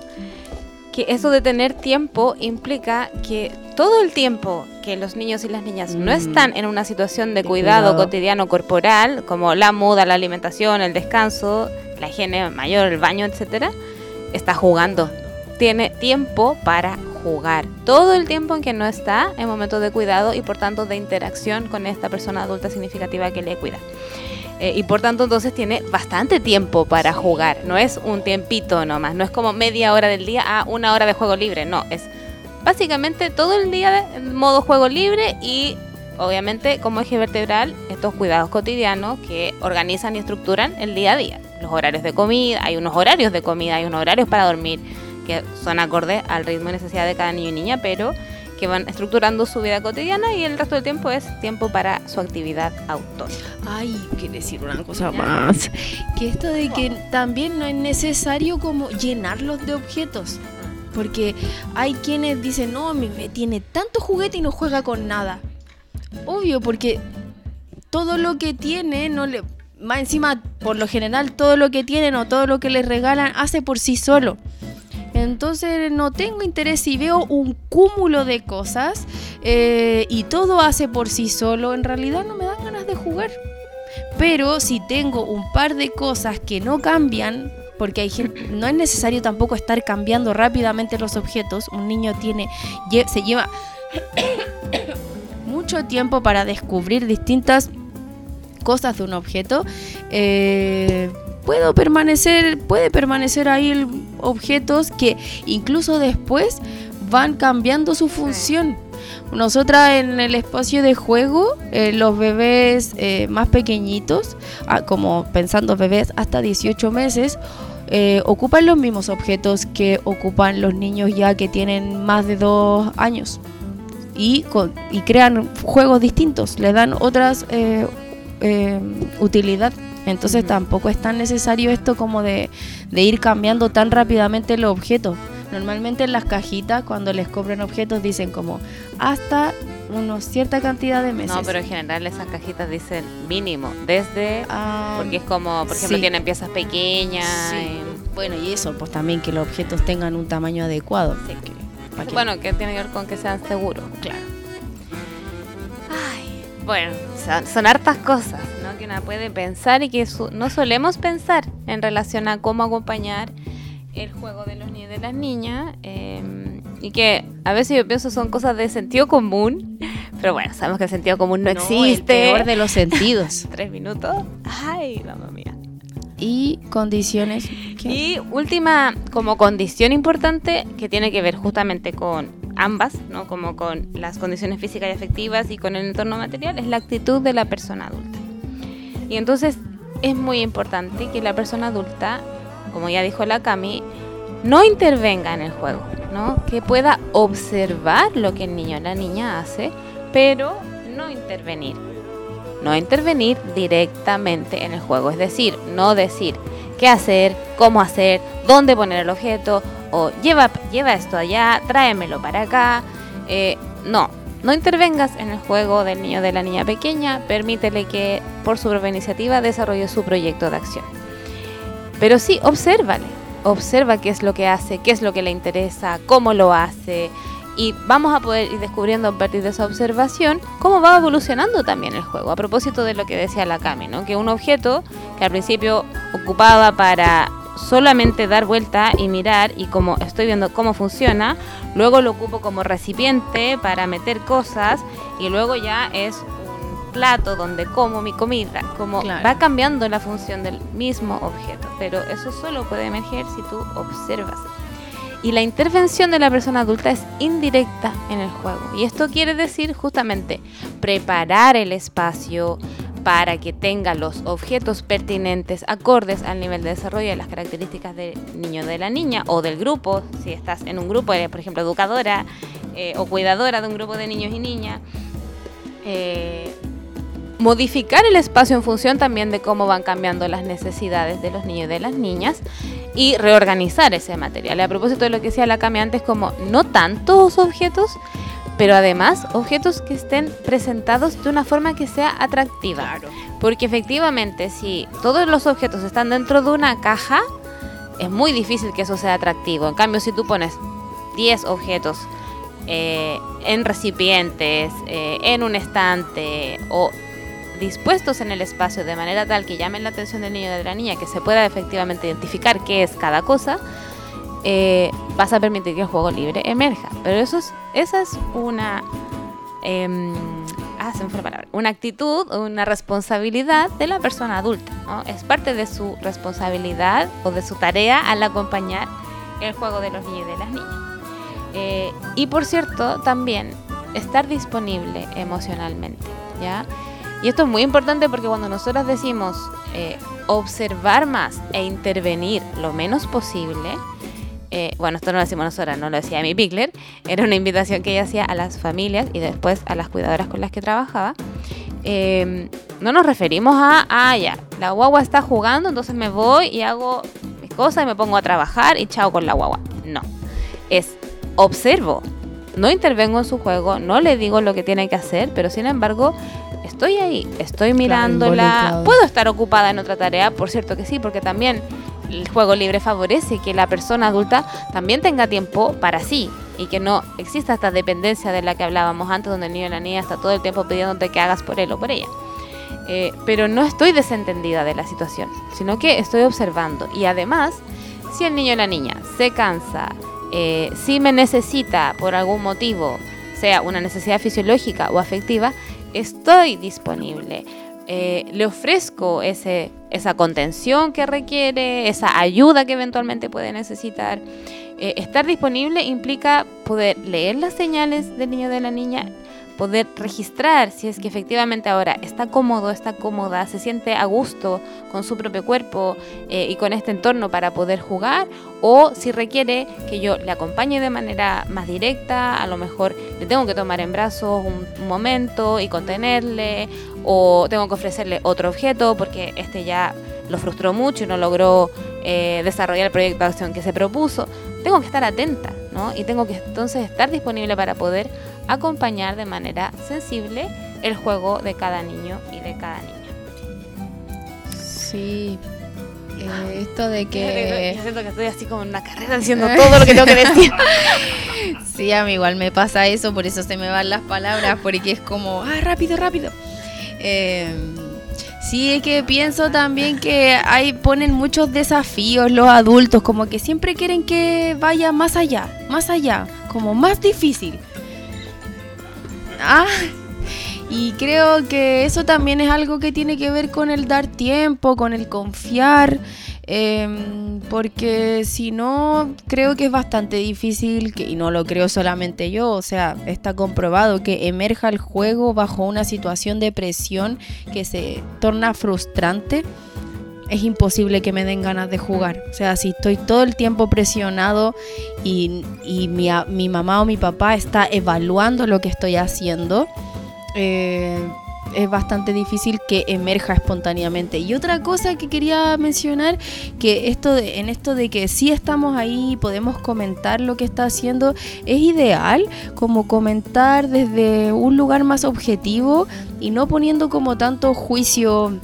que eso de tener tiempo implica que todo el tiempo que los niños y las niñas mm. no están en una situación de, de cuidado, cuidado cotidiano corporal, como la muda, la alimentación, el descanso, la higiene mayor, el baño, etcétera, está jugando. Tiene tiempo para jugar. Todo el tiempo en que no está en momentos de cuidado y por tanto de interacción con esta persona adulta significativa que le cuida. Eh, y por tanto entonces tiene bastante tiempo para jugar, no es un tiempito nomás, no es como media hora del día a una hora de juego libre, no, es básicamente todo el día en modo juego libre y obviamente como eje vertebral estos cuidados cotidianos que organizan y estructuran el día a día, los horarios de comida, hay unos horarios de comida, hay unos horarios para dormir que son acordes al ritmo y necesidad de cada niño y niña, pero que van estructurando su vida cotidiana y el resto del tiempo es tiempo para su actividad autónoma. Ay, quiero decir una cosa más, que esto de que también no es necesario como llenarlos de objetos, porque hay quienes dicen, no, mi bebé tiene tanto juguete y no juega con nada. Obvio, porque todo lo que tiene, no le, más encima, por lo general, todo lo que tienen o todo lo que les regalan hace por sí solo. Entonces no tengo interés si veo un cúmulo de cosas eh, y todo hace por sí solo, en realidad no me dan ganas de jugar. Pero si tengo un par de cosas que no cambian, porque hay gente, no es necesario tampoco estar cambiando rápidamente los objetos. Un niño tiene lle- se lleva mucho tiempo para descubrir distintas cosas de un objeto. Eh, puedo permanecer, puede permanecer ahí el, objetos que incluso después van cambiando su función. Nosotras en el espacio de juego, eh, los bebés eh, más pequeñitos, ah, como pensando bebés hasta dieciocho meses, eh, ocupan los mismos objetos que ocupan los niños ya que tienen más de dos años. Y, con, y crean juegos distintos, le dan otras eh, eh, utilidad. Entonces uh-huh. tampoco es tan necesario esto como de, de ir cambiando tan rápidamente los objetos. Normalmente en las cajitas, cuando les compran objetos, dicen como hasta una cierta cantidad de meses. No, pero en general esas cajitas dicen mínimo, desde... Ah, porque es como, por ejemplo, sí. tienen piezas pequeñas. Sí. Y, bueno, y eso, pues también que los objetos tengan un tamaño adecuado. Sí. Que, bueno, que tiene que ver con que sean seguros. Claro. Ay, bueno, son, son hartas cosas, ¿no? Que uno puede pensar y que su, no solemos pensar en relación a cómo acompañar el juego de los niños y de las niñas, eh, y que a veces yo pienso son cosas de sentido común, pero bueno, sabemos que el sentido común no, no existe. El peor de los sentidos. Tres minutos. Ay, mamá mía. Y condiciones. ¿Qué? Y última como condición importante que tiene que ver justamente con ambas, ¿no? Como con las condiciones físicas y afectivas y con el entorno material, es la actitud de la persona adulta. Y entonces es muy importante que la persona adulta, como ya dijo la Cami, no intervenga en el juego, ¿no? Que pueda observar lo que el niño o la niña hace, pero no intervenir. No intervenir directamente en el juego, es decir, no decir qué hacer, cómo hacer, dónde poner el objeto, o lleva, lleva esto allá, tráemelo para acá. Eh, no, no intervengas en el juego del niño o de la niña pequeña, permítele que por su propia iniciativa desarrolle su proyecto de acción. Pero sí, obsérvale, observa qué es lo que hace, qué es lo que le interesa, cómo lo hace, y vamos a poder ir descubriendo a partir de esa observación cómo va evolucionando también el juego. A propósito de lo que decía la Cami, ¿no? Que un objeto que al principio ocupaba para solamente dar vuelta y mirar, y como estoy viendo cómo funciona, luego lo ocupo como recipiente para meter cosas, y luego ya es un plato donde como mi comida, como claro. Va cambiando la función del mismo objeto, pero eso solo puede emerger si tú observas. Y la intervención de la persona adulta es indirecta en el juego, y esto quiere decir justamente preparar el espacio para que tenga los objetos pertinentes, acordes al nivel de desarrollo y las características del niño o de la niña, o del grupo, si estás en un grupo, eres por ejemplo educadora eh, o cuidadora de un grupo de niños y niñas. Eh, modificar el espacio en función también de cómo van cambiando las necesidades de los niños y de las niñas, y reorganizar ese material. A propósito de lo que decía la Cami antes, como no tantos objetos, pero además objetos que estén presentados de una forma que sea atractiva. Claro. Porque efectivamente, si todos los objetos están dentro de una caja, es muy difícil que eso sea atractivo. En cambio, si tú pones diez objetos eh, en recipientes, eh, en un estante, o dispuestos en el espacio de manera tal que llamen la atención del niño o de la niña, que se pueda efectivamente identificar qué es cada cosa, eh, vas a permitir que el juego libre emerja. Pero eso es, esa es una eh, ah, se me fue la palabra, una actitud, una responsabilidad de la persona adulta, ¿no? Es parte de su responsabilidad o de su tarea al acompañar el juego de los niños y de las niñas. Eh, y por cierto, también estar disponible emocionalmente, ¿ya? Y esto es muy importante porque cuando nosotras decimos eh, observar más e intervenir lo menos posible, eh, bueno, esto no lo decimos nosotras, no lo decía Amy Pickler, era una invitación que ella hacía a las familias y después a las cuidadoras con las que trabajaba. Eh, no nos referimos a, ah, ya, la guagua está jugando, entonces me voy y hago mis cosas y me pongo a trabajar y chao con la guagua. No, es observo, no intervengo en su juego, no le digo lo que tiene que hacer, pero sin embargo estoy ahí, estoy mirándola, claro, puedo estar ocupada en otra tarea, por cierto que sí, porque también el juego libre favorece que la persona adulta también tenga tiempo para sí y que no exista esta dependencia de la que hablábamos antes, donde el niño o la niña está todo el tiempo pidiéndote que hagas por él o por ella. Eh, pero no estoy desentendida de la situación, sino que estoy observando. Y además, si el niño o la niña se cansa, eh, si me necesita por algún motivo, sea una necesidad fisiológica o afectiva, estoy disponible. Eh, le ofrezco ese, esa contención que requiere, esa ayuda que eventualmente puede necesitar. Eh, estar disponible implica poder leer las señales del niño o de la niña, poder registrar si es que efectivamente ahora está cómodo, está cómoda, se siente a gusto con su propio cuerpo eh, y con este entorno para poder jugar, o si requiere que yo le acompañe de manera más directa, a lo mejor le tengo que tomar en brazos un, un momento y contenerle, o tengo que ofrecerle otro objeto porque este ya lo frustró mucho y no logró eh, desarrollar el proyecto de acción que se propuso. Tengo que estar atenta, ¿no? Y tengo que entonces estar disponible para poder acompañar de manera sensible el juego de cada niño y de cada niña. Sí, eh, esto de que... Yo siento que estoy así como en una carrera diciendo todo lo que tengo que decir. Sí, a mí igual me pasa eso, por eso se me van las palabras, porque es como, ah, rápido, rápido. Eh, sí, es que pienso también que hay ponen muchos desafíos los adultos, como que siempre quieren que vaya más allá, más allá, como más difícil. Ah, y creo que eso también es algo que tiene que ver con el dar tiempo, con el confiar, eh, porque si no, creo que es bastante difícil, que, y no lo creo solamente yo, o sea, está comprobado que emerja el juego bajo una situación de presión que se torna frustrante. Es imposible que me den ganas de jugar. O sea, si estoy todo el tiempo presionado y, y mi, mi mamá o mi papá está evaluando lo que estoy haciendo, eh, es bastante difícil que emerja espontáneamente. Y otra cosa que quería mencionar, que esto de, en esto de que sí estamos ahí, podemos comentar lo que está haciendo, es ideal como comentar desde un lugar más objetivo y no poniendo como tanto juicio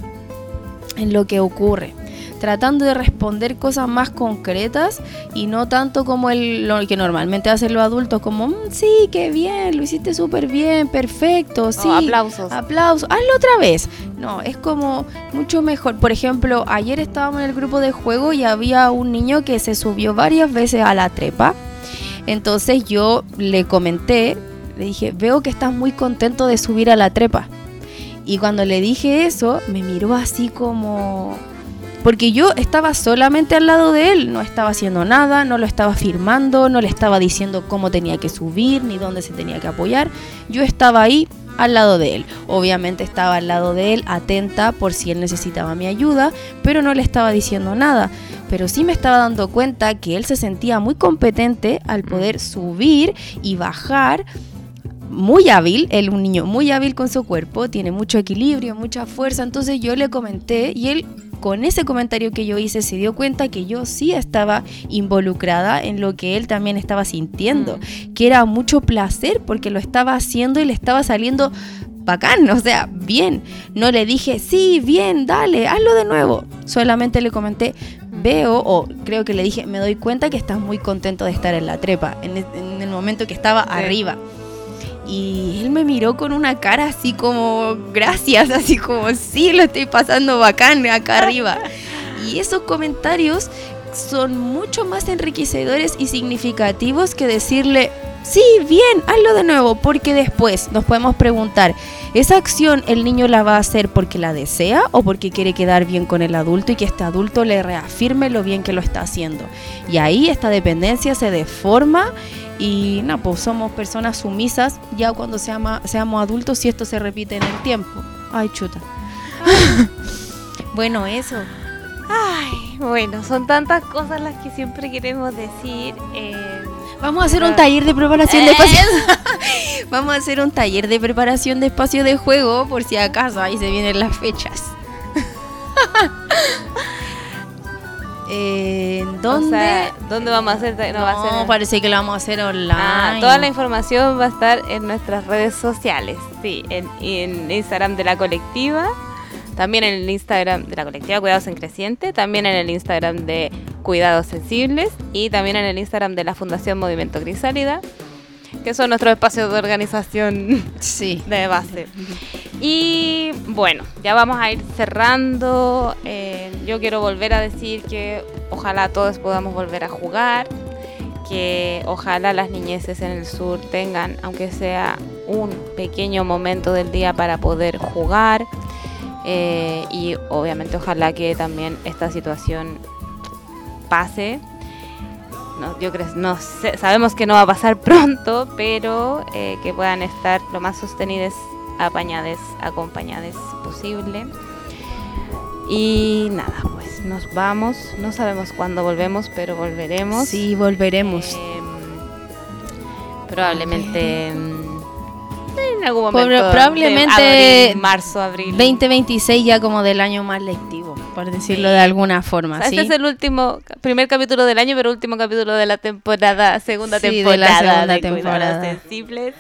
en lo que ocurre, tratando de responder cosas más concretas y no tanto como el, lo que normalmente hacen los adultos, como mmm, sí, qué bien, lo hiciste súper bien, perfecto, sí, oh, aplausos, aplausos, hazlo otra vez. No, es como mucho mejor. Por ejemplo, ayer estábamos en el grupo de juego y había un niño que se subió varias veces a la trepa, entonces yo le comenté, le dije, veo que estás muy contento de subir a la trepa. Y cuando le dije eso, me miró así como... Porque yo estaba solamente al lado de él, no estaba haciendo nada, no lo estaba firmando, no le estaba diciendo cómo tenía que subir, ni dónde se tenía que apoyar. Yo estaba ahí al lado de él. Obviamente estaba al lado de él, atenta por si él necesitaba mi ayuda, pero no le estaba diciendo nada. Pero sí me estaba dando cuenta que él se sentía muy competente al poder subir y bajar. Muy hábil, él un niño muy hábil con su cuerpo, tiene mucho equilibrio, mucha fuerza, entonces yo le comenté y él con ese comentario que yo hice se dio cuenta que yo sí estaba involucrada en lo que él también estaba sintiendo, mm. que era mucho placer porque lo estaba haciendo y le estaba saliendo bacán, o sea, bien. No le dije, sí, bien, dale, hazlo de nuevo, solamente le comenté, veo, o creo que le dije, me doy cuenta que estás muy contento de estar en la trepa, en el, en el momento que estaba sí. arriba. Y él me miró con una cara así como, gracias, así como, sí, lo estoy pasando bacán acá arriba. Y esos comentarios son mucho más enriquecedores y significativos que decirle, sí, bien, hazlo de nuevo, porque después nos podemos preguntar, ¿esa acción el niño la va a hacer porque la desea o porque quiere quedar bien con el adulto y que este adulto le reafirme lo bien que lo está haciendo? Y ahí esta dependencia se deforma. Y no, pues somos personas sumisas ya cuando seamos, seamos adultos, si esto se repite en el tiempo. Ay, chuta. Bueno, eso. Ay, bueno, son tantas cosas las que siempre queremos decir. Eh, Vamos a hacer un taller de preparación de espacio. Vamos a hacer un taller de preparación de espacio de juego, por si acaso ahí se vienen las fechas. Eh, ¿Dónde? O sea, ¿dónde vamos a hacer? No, no va a ser... parece que lo vamos a hacer online. Ah, toda la información va a estar en nuestras redes sociales. Sí, en, en Instagram de la colectiva, también en el Instagram de la colectiva Cuidados en Creciente, también en el Instagram de Cuidados Sensibles y también en el Instagram de la Fundación Movimiento Crisálida, que son nuestros espacios de organización sí. de base. Y bueno, ya vamos a ir cerrando. Eh, yo quiero volver a decir que ojalá todos podamos volver a jugar, que ojalá las niñeces en el sur tengan, aunque sea un pequeño momento del día para poder jugar. Eh, y obviamente ojalá que también esta situación pase. No, yo creo, no sé, sabemos que no va a pasar pronto, pero eh, que puedan estar lo más sostenidas, apañadas, acompañadas posible. Y nada, pues nos vamos. No sabemos cuándo volvemos, pero volveremos. Sí, volveremos. Eh, probablemente en algún momento. Por, probablemente de abril, marzo, abril. veinte veintiséis ya como del año más lectivo, por decirlo sí. de alguna forma. O sea, ¿sí? Este es el último, primer capítulo del año, pero último capítulo de la temporada, segunda sí, temporada de la segunda de temporada. Cuidados Sensibles.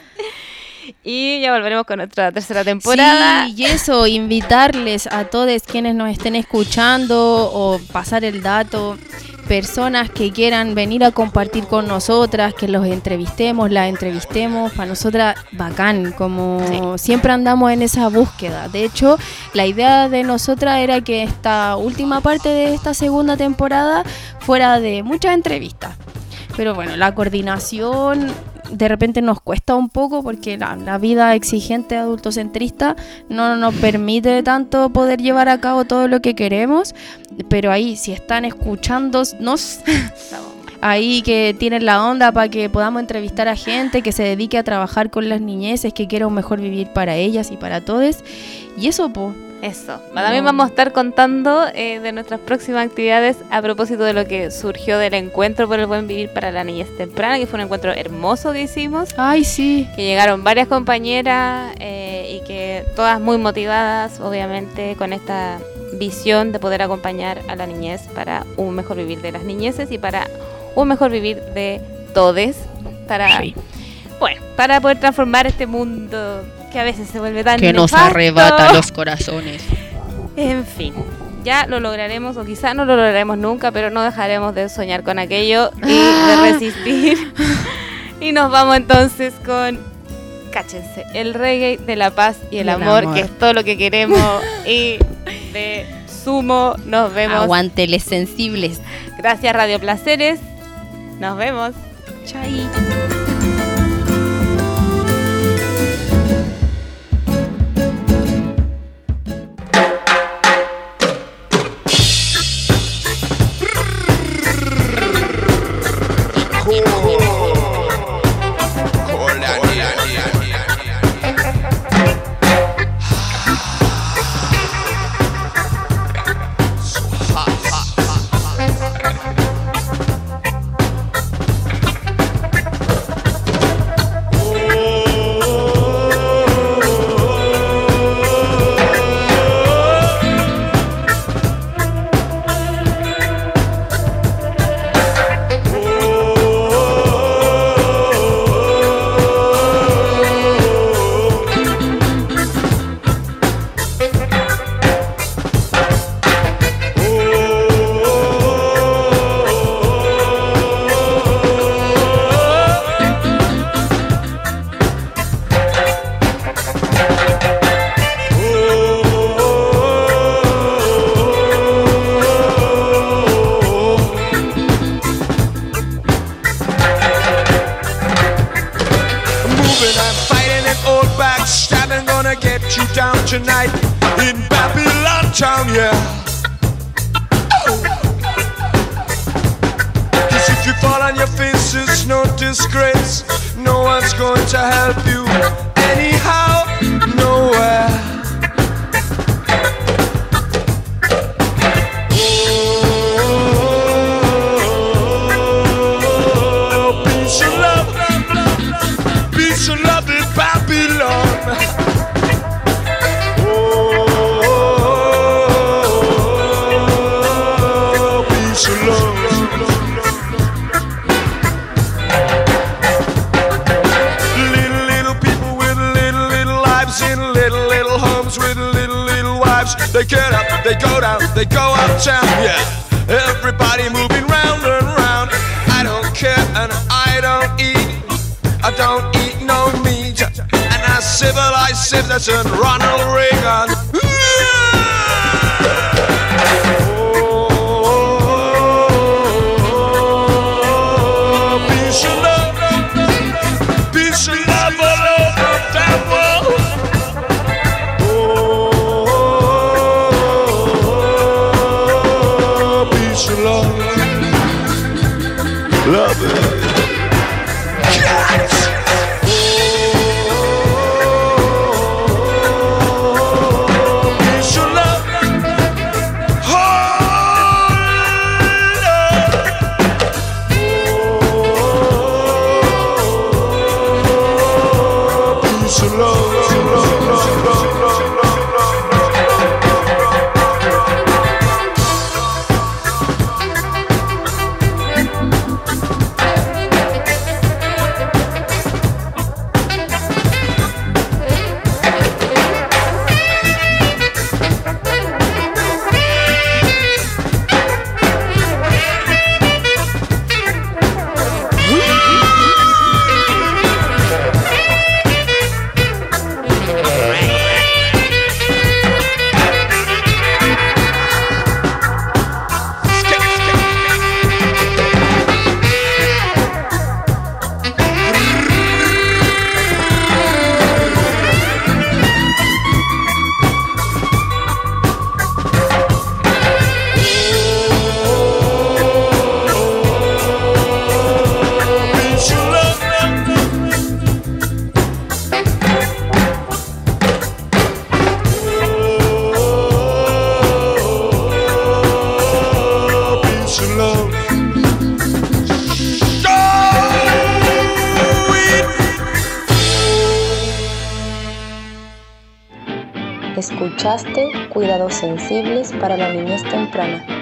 Y ya volveremos con nuestra tercera temporada. Sí, y eso, invitarles a todos quienes nos estén escuchando o pasar el dato, personas que quieran venir a compartir con nosotras, que los entrevistemos, las entrevistemos, para nosotras bacán, como sí. siempre andamos en esa búsqueda. De hecho, la idea de nosotras era que esta última parte de esta segunda temporada fuera de muchas entrevistas. Pero bueno, la coordinación de repente nos cuesta un poco porque la, la vida exigente adultocentrista no nos permite tanto poder llevar a cabo todo lo que queremos, pero ahí si están escuchándonos ahí que tienen la onda para que podamos entrevistar a gente que se dedique a trabajar con las niñeces, que quiera un mejor vivir para ellas y para todos, y eso pues Eso, también vamos a estar contando eh, de nuestras próximas actividades a propósito de lo que surgió del encuentro por el buen vivir para la niñez temprana, que fue un encuentro hermoso que hicimos. Ay, sí. Que llegaron varias compañeras eh, y que todas muy motivadas, obviamente, con esta visión de poder acompañar a la niñez para un mejor vivir de las niñeces y para un mejor vivir de todes, para, sí. bueno, para poder transformar este mundo que a veces se vuelve tan que nefasto. Nos arrebata los corazones. En fin, ya lo lograremos, o quizás no lo lograremos nunca, pero no dejaremos de soñar con aquello y de resistir. Y nos vamos entonces con, cáchense, el reggae de la paz y el, y el amor, amor, que es todo lo que queremos. Y de sumo, nos vemos. Aguánteles sensibles. Gracias, Radio Placeres. Nos vemos. Chai. Tonight in Babylon town, yeah. Cause if you fall on your face, it's no disgrace. No one's going to help you anyhow, nowhere. Oh, peace and love, peace and love in Babylon. Little, little people with little, little They get up, they go down, they go uptown, yeah. Everybody moving round and round. I don't care and I don't eat. I don't eat no meat. And I civilize citizen Ronald Reagan. Oh, peace and love, peace and love all over the damn world. Oh, peace and love, love it. Cats. Escuchaste Cuidados Sensibles para la Niñez Temprana.